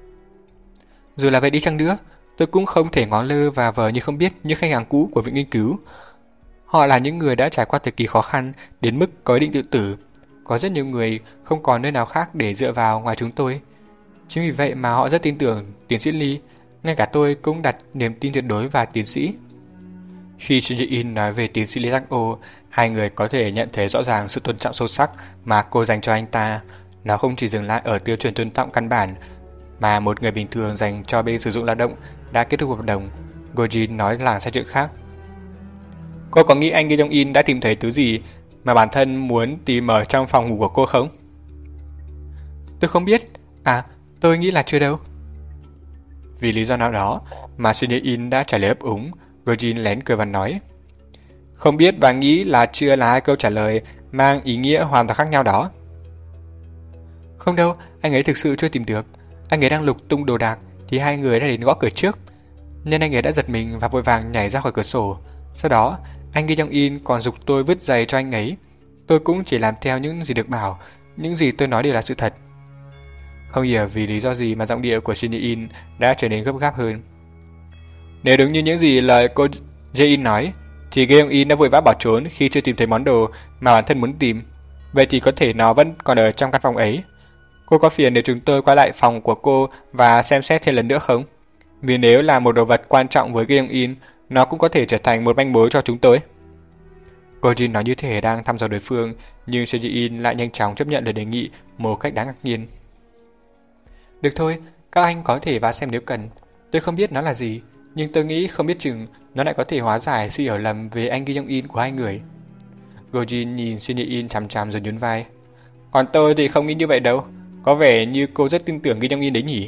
Dù là vậy đi chăng nữa, tôi cũng không thể ngó lơ và vờ như không biết những khách hàng cũ của viện nghiên cứu. Họ là những người đã trải qua thời kỳ khó khăn đến mức có ý định tự tử. Có rất nhiều người không còn nơi nào khác để dựa vào ngoài chúng tôi. Chính vì vậy mà họ rất tin tưởng tiến sĩ Lee. Ngay cả tôi cũng đặt niềm tin tuyệt đối vào tiến sĩ. Khi Shin Ye-in nói về tiến sĩ Lee Tac-o, hai người có thể nhận thấy rõ ràng sự tôn trọng sâu sắc mà cô dành cho anh ta. Nó không chỉ dừng lại ở tiêu chuẩn tôn trọng căn bản mà một người bình thường dành cho bên sử dụng lao động đã kết thúc hợp đồng. Go-jin nói làng sang chuyện khác. Cô có nghĩ anh Kim Jong-in đã tìm thấy thứ gì mà bản thân muốn tìm ở trong phòng ngủ của cô không? Tôi không biết. À, tôi nghĩ là chưa đâu. Vì lý do nào đó mà Shin Ye-in đã trả lời ấp úng. Go-jin lén cười và nói. Không biết và nghĩ là chưa là hai câu trả lời mang ý nghĩa hoàn toàn khác nhau đó. Không đâu, anh ấy thực sự chưa tìm được. Anh ấy đang lục tung đồ đạc thì hai người đã đến gõ cửa trước, nên anh ấy đã giật mình và vội vàng nhảy ra khỏi cửa sổ. Sau đó, anh Kim Jong-in còn giục tôi vứt giày cho anh ấy. Tôi cũng chỉ làm theo những gì được bảo, những gì tôi nói đều là sự thật. Không hiểu vì lý do gì mà giọng điệu của Shin Ye-in đã trở nên gấp gáp hơn. Nếu đúng như những gì lời cô Jae-in nói, thì Kim Jong-in đã vội vã bỏ trốn khi chưa tìm thấy món đồ mà bản thân muốn tìm. Vậy thì có thể nó vẫn còn ở trong căn phòng ấy. Cô có phiền nếu chúng tôi quay lại phòng của cô và xem xét thêm lần nữa không? Vì nếu là một đồ vật quan trọng với Kim Jong-in, nó cũng có thể trở thành một manh mối cho chúng tôi. Cô Jin nói như thể đang thăm dò đối phương, nhưng Shin Ye-in lại nhanh chóng chấp nhận lời đề nghị một cách đáng ngạc nhiên. Được thôi, các anh có thể vào xem nếu cần. Tôi không biết nó là gì, nhưng tôi nghĩ không biết chừng nó lại có thể hóa giải sự hiểu lầm về anh Kim Jong-in của hai người. Go-jin nhìn Shin Ye-in chằm chằm rồi nhún vai. Còn tôi thì không nghĩ như vậy đâu. Có vẻ như cô rất tin tưởng Kim Jong-in đấy nhỉ?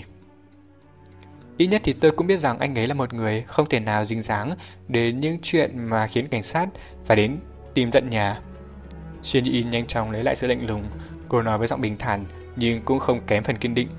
Ít nhất thì tôi cũng biết rằng anh ấy là một người không thể nào dính dáng đến những chuyện mà khiến cảnh sát phải đến tìm tận nhà. Shin Ye-in nhanh chóng lấy lại sự lạnh lùng. Cô nói với giọng bình thản nhưng cũng không kém phần kiên định.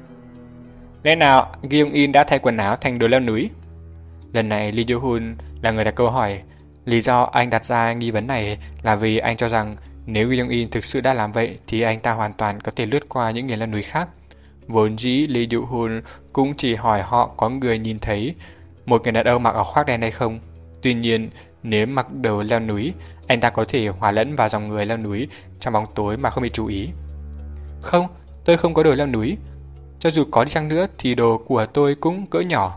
Lẽ nào Kim Jong-in đã thay quần áo thành đồ leo núi? Lần này Lee Jo-hun là người đặt câu hỏi. Lý do anh đặt ra nghi vấn này là vì anh cho rằng nếu Kim Jong-in thực sự đã làm vậy thì anh ta hoàn toàn có thể lướt qua những người leo núi khác. Vốn dĩ Lee Jo-hun cũng chỉ hỏi họ có người nhìn thấy một người đàn ông mặc áo khoác đen hay không. Tuy nhiên, nếu mặc đồ leo núi, anh ta có thể hòa lẫn vào dòng người leo núi trong bóng tối mà không bị chú ý. Không, tôi không có đồ leo núi. Cho dù có đi chăng nữa thì đồ của tôi cũng cỡ nhỏ.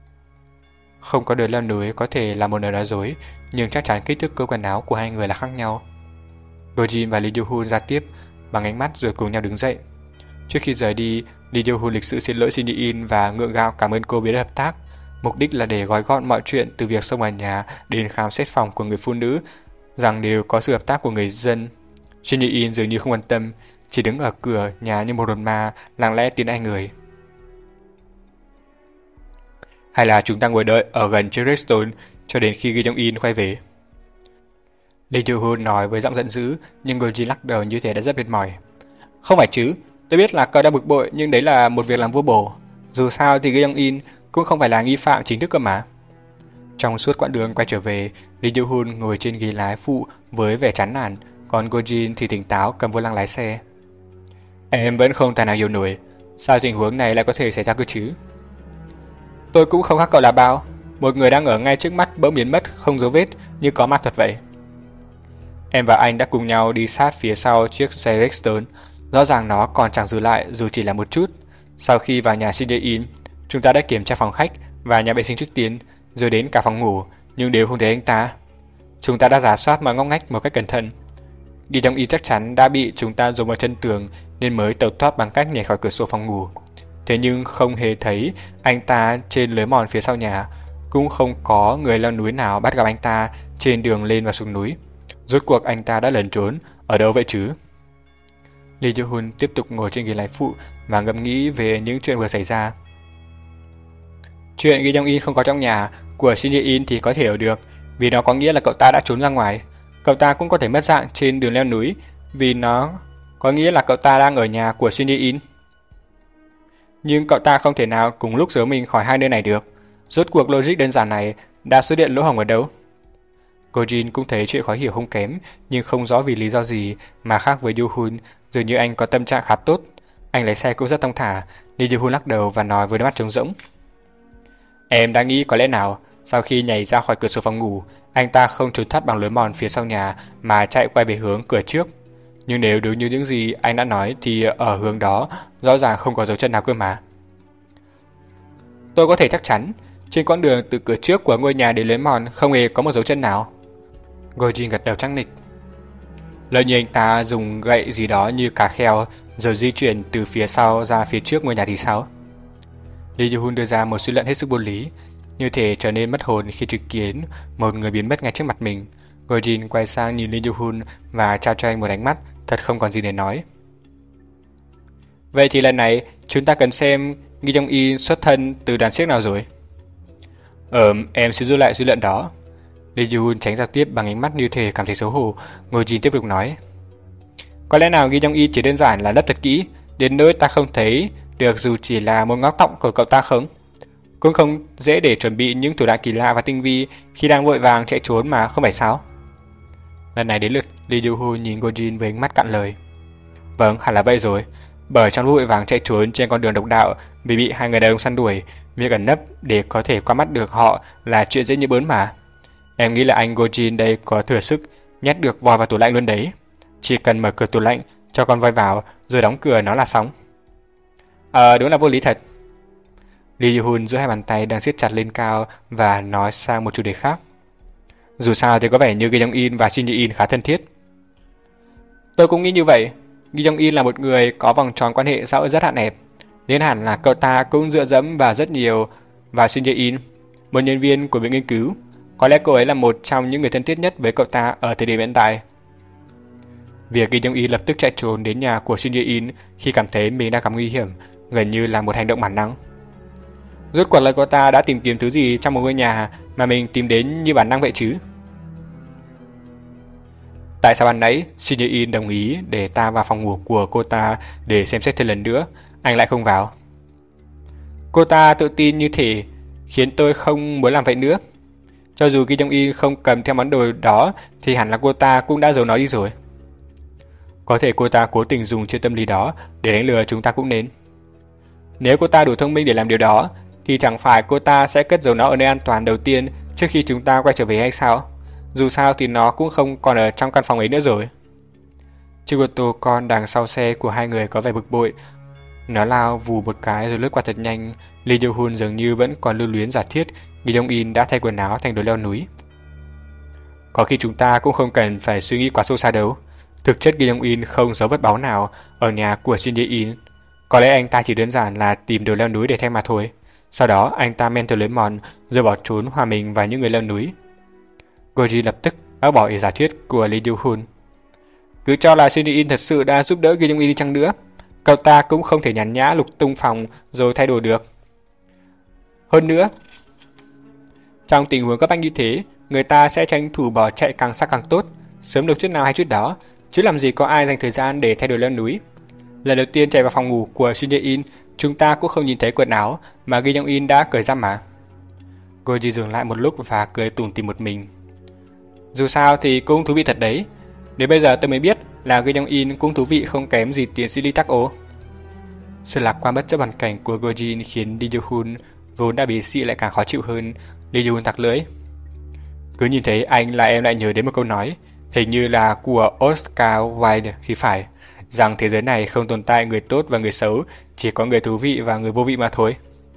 Không có đồ leo núi có thể là một lời nói dối, nhưng chắc chắn kích thước cơ quần áo của hai người là khác nhau. Go-jin và Lee Jo-hun ra tiếp bằng ánh mắt rồi cùng nhau đứng dậy. Trước khi rời đi, Lee Jo-hun lịch sự xin lỗi Shin Ye-in và ngượng ngạo cảm ơn cô vì đã hợp tác. Mục đích là để gói gọn mọi chuyện từ việc xông vào nhà đến khám xét phòng của người phụ nữ, rằng đều có sự hợp tác của người dân. Shin Ye-in dường như không quan tâm, chỉ đứng ở cửa nhà như một hồn ma, lặng lẽ tiến hai người. Hay là chúng ta ngồi đợi ở gần chiếc Redstone cho đến khi Kim Jong-in quay về? Lee Jo-hun nói với giọng giận dữ, nhưng Go-jin lắc đầu như thể đã rất mệt mỏi. Không phải chứ, tôi biết là cậu đã bực bội, nhưng đấy là một việc làm vô bổ. Dù sao thì Kim Jong-in cũng không phải là nghi phạm chính thức cơ mà. Trong suốt quãng đường quay trở về, Lee Jo-hun ngồi trên ghế lái phụ với vẻ chán nản, còn Go-jin thì tỉnh táo cầm vô lăng lái xe. Em vẫn không tài nào hiểu nổi, sao tình huống này lại có thể xảy ra cơ chứ? Tôi cũng không khác cậu là bao. Một người đang ở ngay trước mắt bỗng biến mất không dấu vết như có ma thuật vậy. Em và anh đã cùng nhau đi sát phía sau chiếc xe Redstone. Rõ ràng nó còn chẳng dừng lại dù chỉ là một chút. Sau khi vào nhà Shin Ye-in, chúng ta đã kiểm tra phòng khách và nhà vệ sinh trước tiên, rồi đến cả phòng ngủ, nhưng đều không thấy anh ta. Chúng ta đã rà soát mọi ngóc ngách một cách cẩn thận. Kim Jong-in chắc chắn đã bị chúng ta dùng vào chân tường nên mới tẩu thoát bằng cách nhảy khỏi cửa sổ phòng ngủ. Thế nhưng không hề thấy anh ta trên lối mòn phía sau nhà, cũng không có người leo núi nào bắt gặp anh ta trên đường lên và xuống núi. Rốt cuộc anh ta đã lẩn trốn ở đâu vậy chứ? Lee Jo-hun tiếp tục ngồi trên ghế lái phụ và ngẫm nghĩ về những chuyện vừa xảy ra. Chuyện Kim Jong-in không có trong nhà của Shin Ye-in thì có thể hiểu được, vì nó có nghĩa là cậu ta đã trốn ra ngoài. Cậu ta cũng có thể mất dạng trên đường leo núi, vì nó có nghĩa là cậu ta đang ở nhà của Shin Ye-in. Nhưng cậu ta không thể nào cùng lúc giấu mình khỏi hai nơi này được. Rốt cuộc logic đơn giản này đã xuất hiện lỗ hổng ở đâu? Gojin cũng thấy chuyện khó hiểu không kém, nhưng không rõ vì lý do gì mà khác với Yoo-hun, dường như anh có tâm trạng khá tốt. Anh lái xe cũng rất thong thả, Lee Yoo-hun lắc đầu và nói với đôi mắt trống rỗng. Em đã nghĩ có lẽ nào, sau khi nhảy ra khỏi cửa sổ phòng ngủ, anh ta không trốn thoát bằng lối mòn phía sau nhà mà chạy quay về hướng cửa trước. Nhưng nếu đúng như những gì anh đã nói thì ở hướng đó rõ ràng không có dấu chân nào cơ mà. Tôi có thể chắc chắn, trên quãng đường từ cửa trước của ngôi nhà đến lối mòn không hề có một dấu chân nào. Gojin gật đầu chắc nịch. Lỡ như anh ta dùng gậy gì đó như cá kheo rồi di chuyển từ phía sau ra phía trước ngôi nhà thì sao? Lee Yoo-hun đưa ra một suy luận hết sức vô lý, như thể trở nên mất hồn khi chứng kiến một người biến mất ngay trước mặt mình. Gojin quay sang nhìn Lee Yoo-hun và trao cho anh một ánh mắt thật không còn gì để nói. Vậy thì lần này chúng ta cần xem Gi Jong-in xuất thân từ đoàn xiếc nào rồi? Ờm, em sẽ giữ lại suy luận đó. Lee Yoo-hun tránh giao tiếp bằng ánh mắt như thể cảm thấy xấu hổ. Gojin tiếp tục nói. Có lẽ nào Gi Jong-in chỉ đơn giản là lấp thật kỹ, đến nỗi ta không thấy được dù chỉ là một ngóc tọng của cậu ta không? Cũng không dễ để chuẩn bị những thủ đoạn kỳ lạ và tinh vi khi đang vội vàng chạy trốn mà không phải sao? Lần này đến lượt Lee Yoo-hun nhìn Gojin với ánh mắt cạn lời. Vâng, hẳn là vậy rồi. Bởi trong lúc vội vàng chạy trốn trên con đường độc đạo vì bị hai người đàn ông săn đuổi, việc ẩn nấp để có thể qua mắt được họ là chuyện dễ như bớn mà. Em nghĩ là anh Gojin đây có thừa sức nhét được voi vào tủ lạnh luôn đấy. Chỉ cần mở cửa tủ lạnh, cho con voi vào rồi đóng cửa nó là xong. Ờ, đúng là vô lý thật. Lee Yoo-hun giữ hai bàn tay đang siết chặt lên cao và nói sang một chủ đề khác. Dù sao thì có vẻ như Gi Jong-in và Shin Ye-in khá thân thiết. Tôi cũng nghĩ như vậy. Gi Jong-in là một người có vòng tròn quan hệ xã hội rất hạn hẹp, nên hẳn là cậu ta cũng dựa dẫm vào rất nhiều vào Shin Ye-in, một nhân viên của viện nghiên cứu. Có lẽ cô ấy là một trong những người thân thiết nhất với cậu ta ở thời điểm hiện tại. Việc Gi Jong-in lập tức chạy trốn đến nhà của Shin Ye-in khi cảm thấy mình đang gặp nguy hiểm gần như là một hành động bản năng. Rốt cuộc là cô ta đã tìm kiếm thứ gì trong một ngôi nhà mà mình tìm đến như bản năng vậy chứ? Tại sao ban nãy Shin Ye-in đồng ý để ta vào phòng ngủ của cô ta để xem xét thêm lần nữa, anh lại không vào? Cô ta tự tin như thể khiến tôi không muốn làm vậy nữa. Cho dù Gi Jong-in không cầm theo món đồ đó thì hẳn là cô ta cũng đã giấu nó đi rồi. Có thể cô ta cố tình dùng chiêu tâm lý đó để đánh lừa chúng ta cũng nên. Nếu cô ta đủ thông minh để làm điều đó thì chẳng phải cô ta sẽ cất giấu nó ở nơi an toàn đầu tiên trước khi chúng ta quay trở về hay sao? Dù sao thì nó cũng không còn ở trong căn phòng ấy nữa rồi. Chiếc ô tô con đằng sau xe của hai người có vẻ bực bội. Nó lao vù một cái rồi lướt qua thật nhanh. Lee Yoo-hun dường như vẫn còn lưu luyến giả thiết Gi Jong-in đã thay quần áo thành đồ leo núi. Có khi chúng ta cũng không cần phải suy nghĩ quá sâu xa đâu. Thực chất Gi Jong-in không giấu vật báu nào ở nhà của Shin Ye-in. Có lẽ anh ta chỉ đơn giản là tìm đồ leo núi để thay mà thôi. Sau đó anh ta men theo lối mòn rồi bỏ trốn hòa mình vào những người leo núi. Gojin lập tức bác bỏ ý giả thuyết của Lee Yoo-hun. Cứ cho là Shin Ye-in thật sự đã giúp đỡ Gi Jong-in đi chăng nữa, cậu ta cũng không thể nhàn nhã lục tung phòng rồi thay đồ được. Hơn nữa, trong tình huống cấp bách như thế, người ta sẽ tranh thủ bỏ chạy càng xa càng tốt, sớm được chút nào hay chút đó, chứ làm gì có ai dành thời gian để thay đồ leo núi. Lần đầu tiên chạy vào phòng ngủ của Shin Ye-in, chúng ta cũng không nhìn thấy quần áo mà Gi Jong-in đã cởi ra mà. Gojin dừng lại một lúc và cười tủm tỉm một mình. Dù sao thì cũng thú vị thật đấy. Đến bây giờ tôi mới biết là Gi Jong-in cũng thú vị không kém gì tiến sĩ Lee Tak-o. Sự lạc quan bất chấp hoàn cảnh của Gojin khiến Lee Yoo-hun vốn đã bị xị lại càng khó chịu hơn. Lee Yoo-hun tặc lưỡi. Cứ nhìn thấy anh là em lại nhớ đến một câu nói, hình như là của Oscar Wilde thì phải, rằng thế giới này không tồn tại người tốt và người xấu, chỉ có người thú vị và người vô vị mà thôi.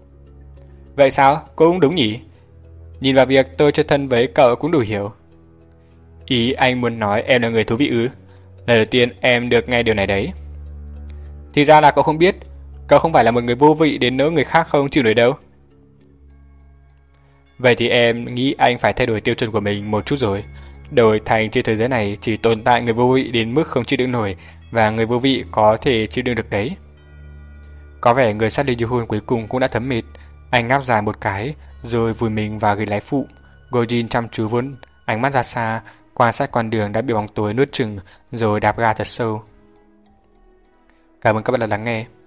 Vậy sao? Cũng đúng nhỉ? Nhìn vào việc tôi chơi thân với cậu cũng đủ hiểu. Ý anh muốn nói em là người thú vị ư? Lần đầu tiên em được nghe điều này đấy. Thì ra là cậu không biết, cậu không phải là một người vô vị đến nỗi người khác không chịu nổi đâu. Vậy thì em nghĩ anh phải thay đổi tiêu chuẩn của mình một chút rồi. Đổi thành trên thế giới này chỉ tồn tại người vô vị đến mức không chịu đựng nổi, và người vô vị có thể chịu đựng được đấy. Có vẻ người sát Lee Yoo-hun cuối cùng cũng đã thấm mệt. Anh ngáp dài một cái rồi vùi mình vào ghế lái phụ. Gojin chăm chú vốn ánh mắt ra xa, quan sát con đường đã bị bóng tối nuốt chửng rồi đạp ga thật sâu. Cảm ơn các bạn đã lắng nghe.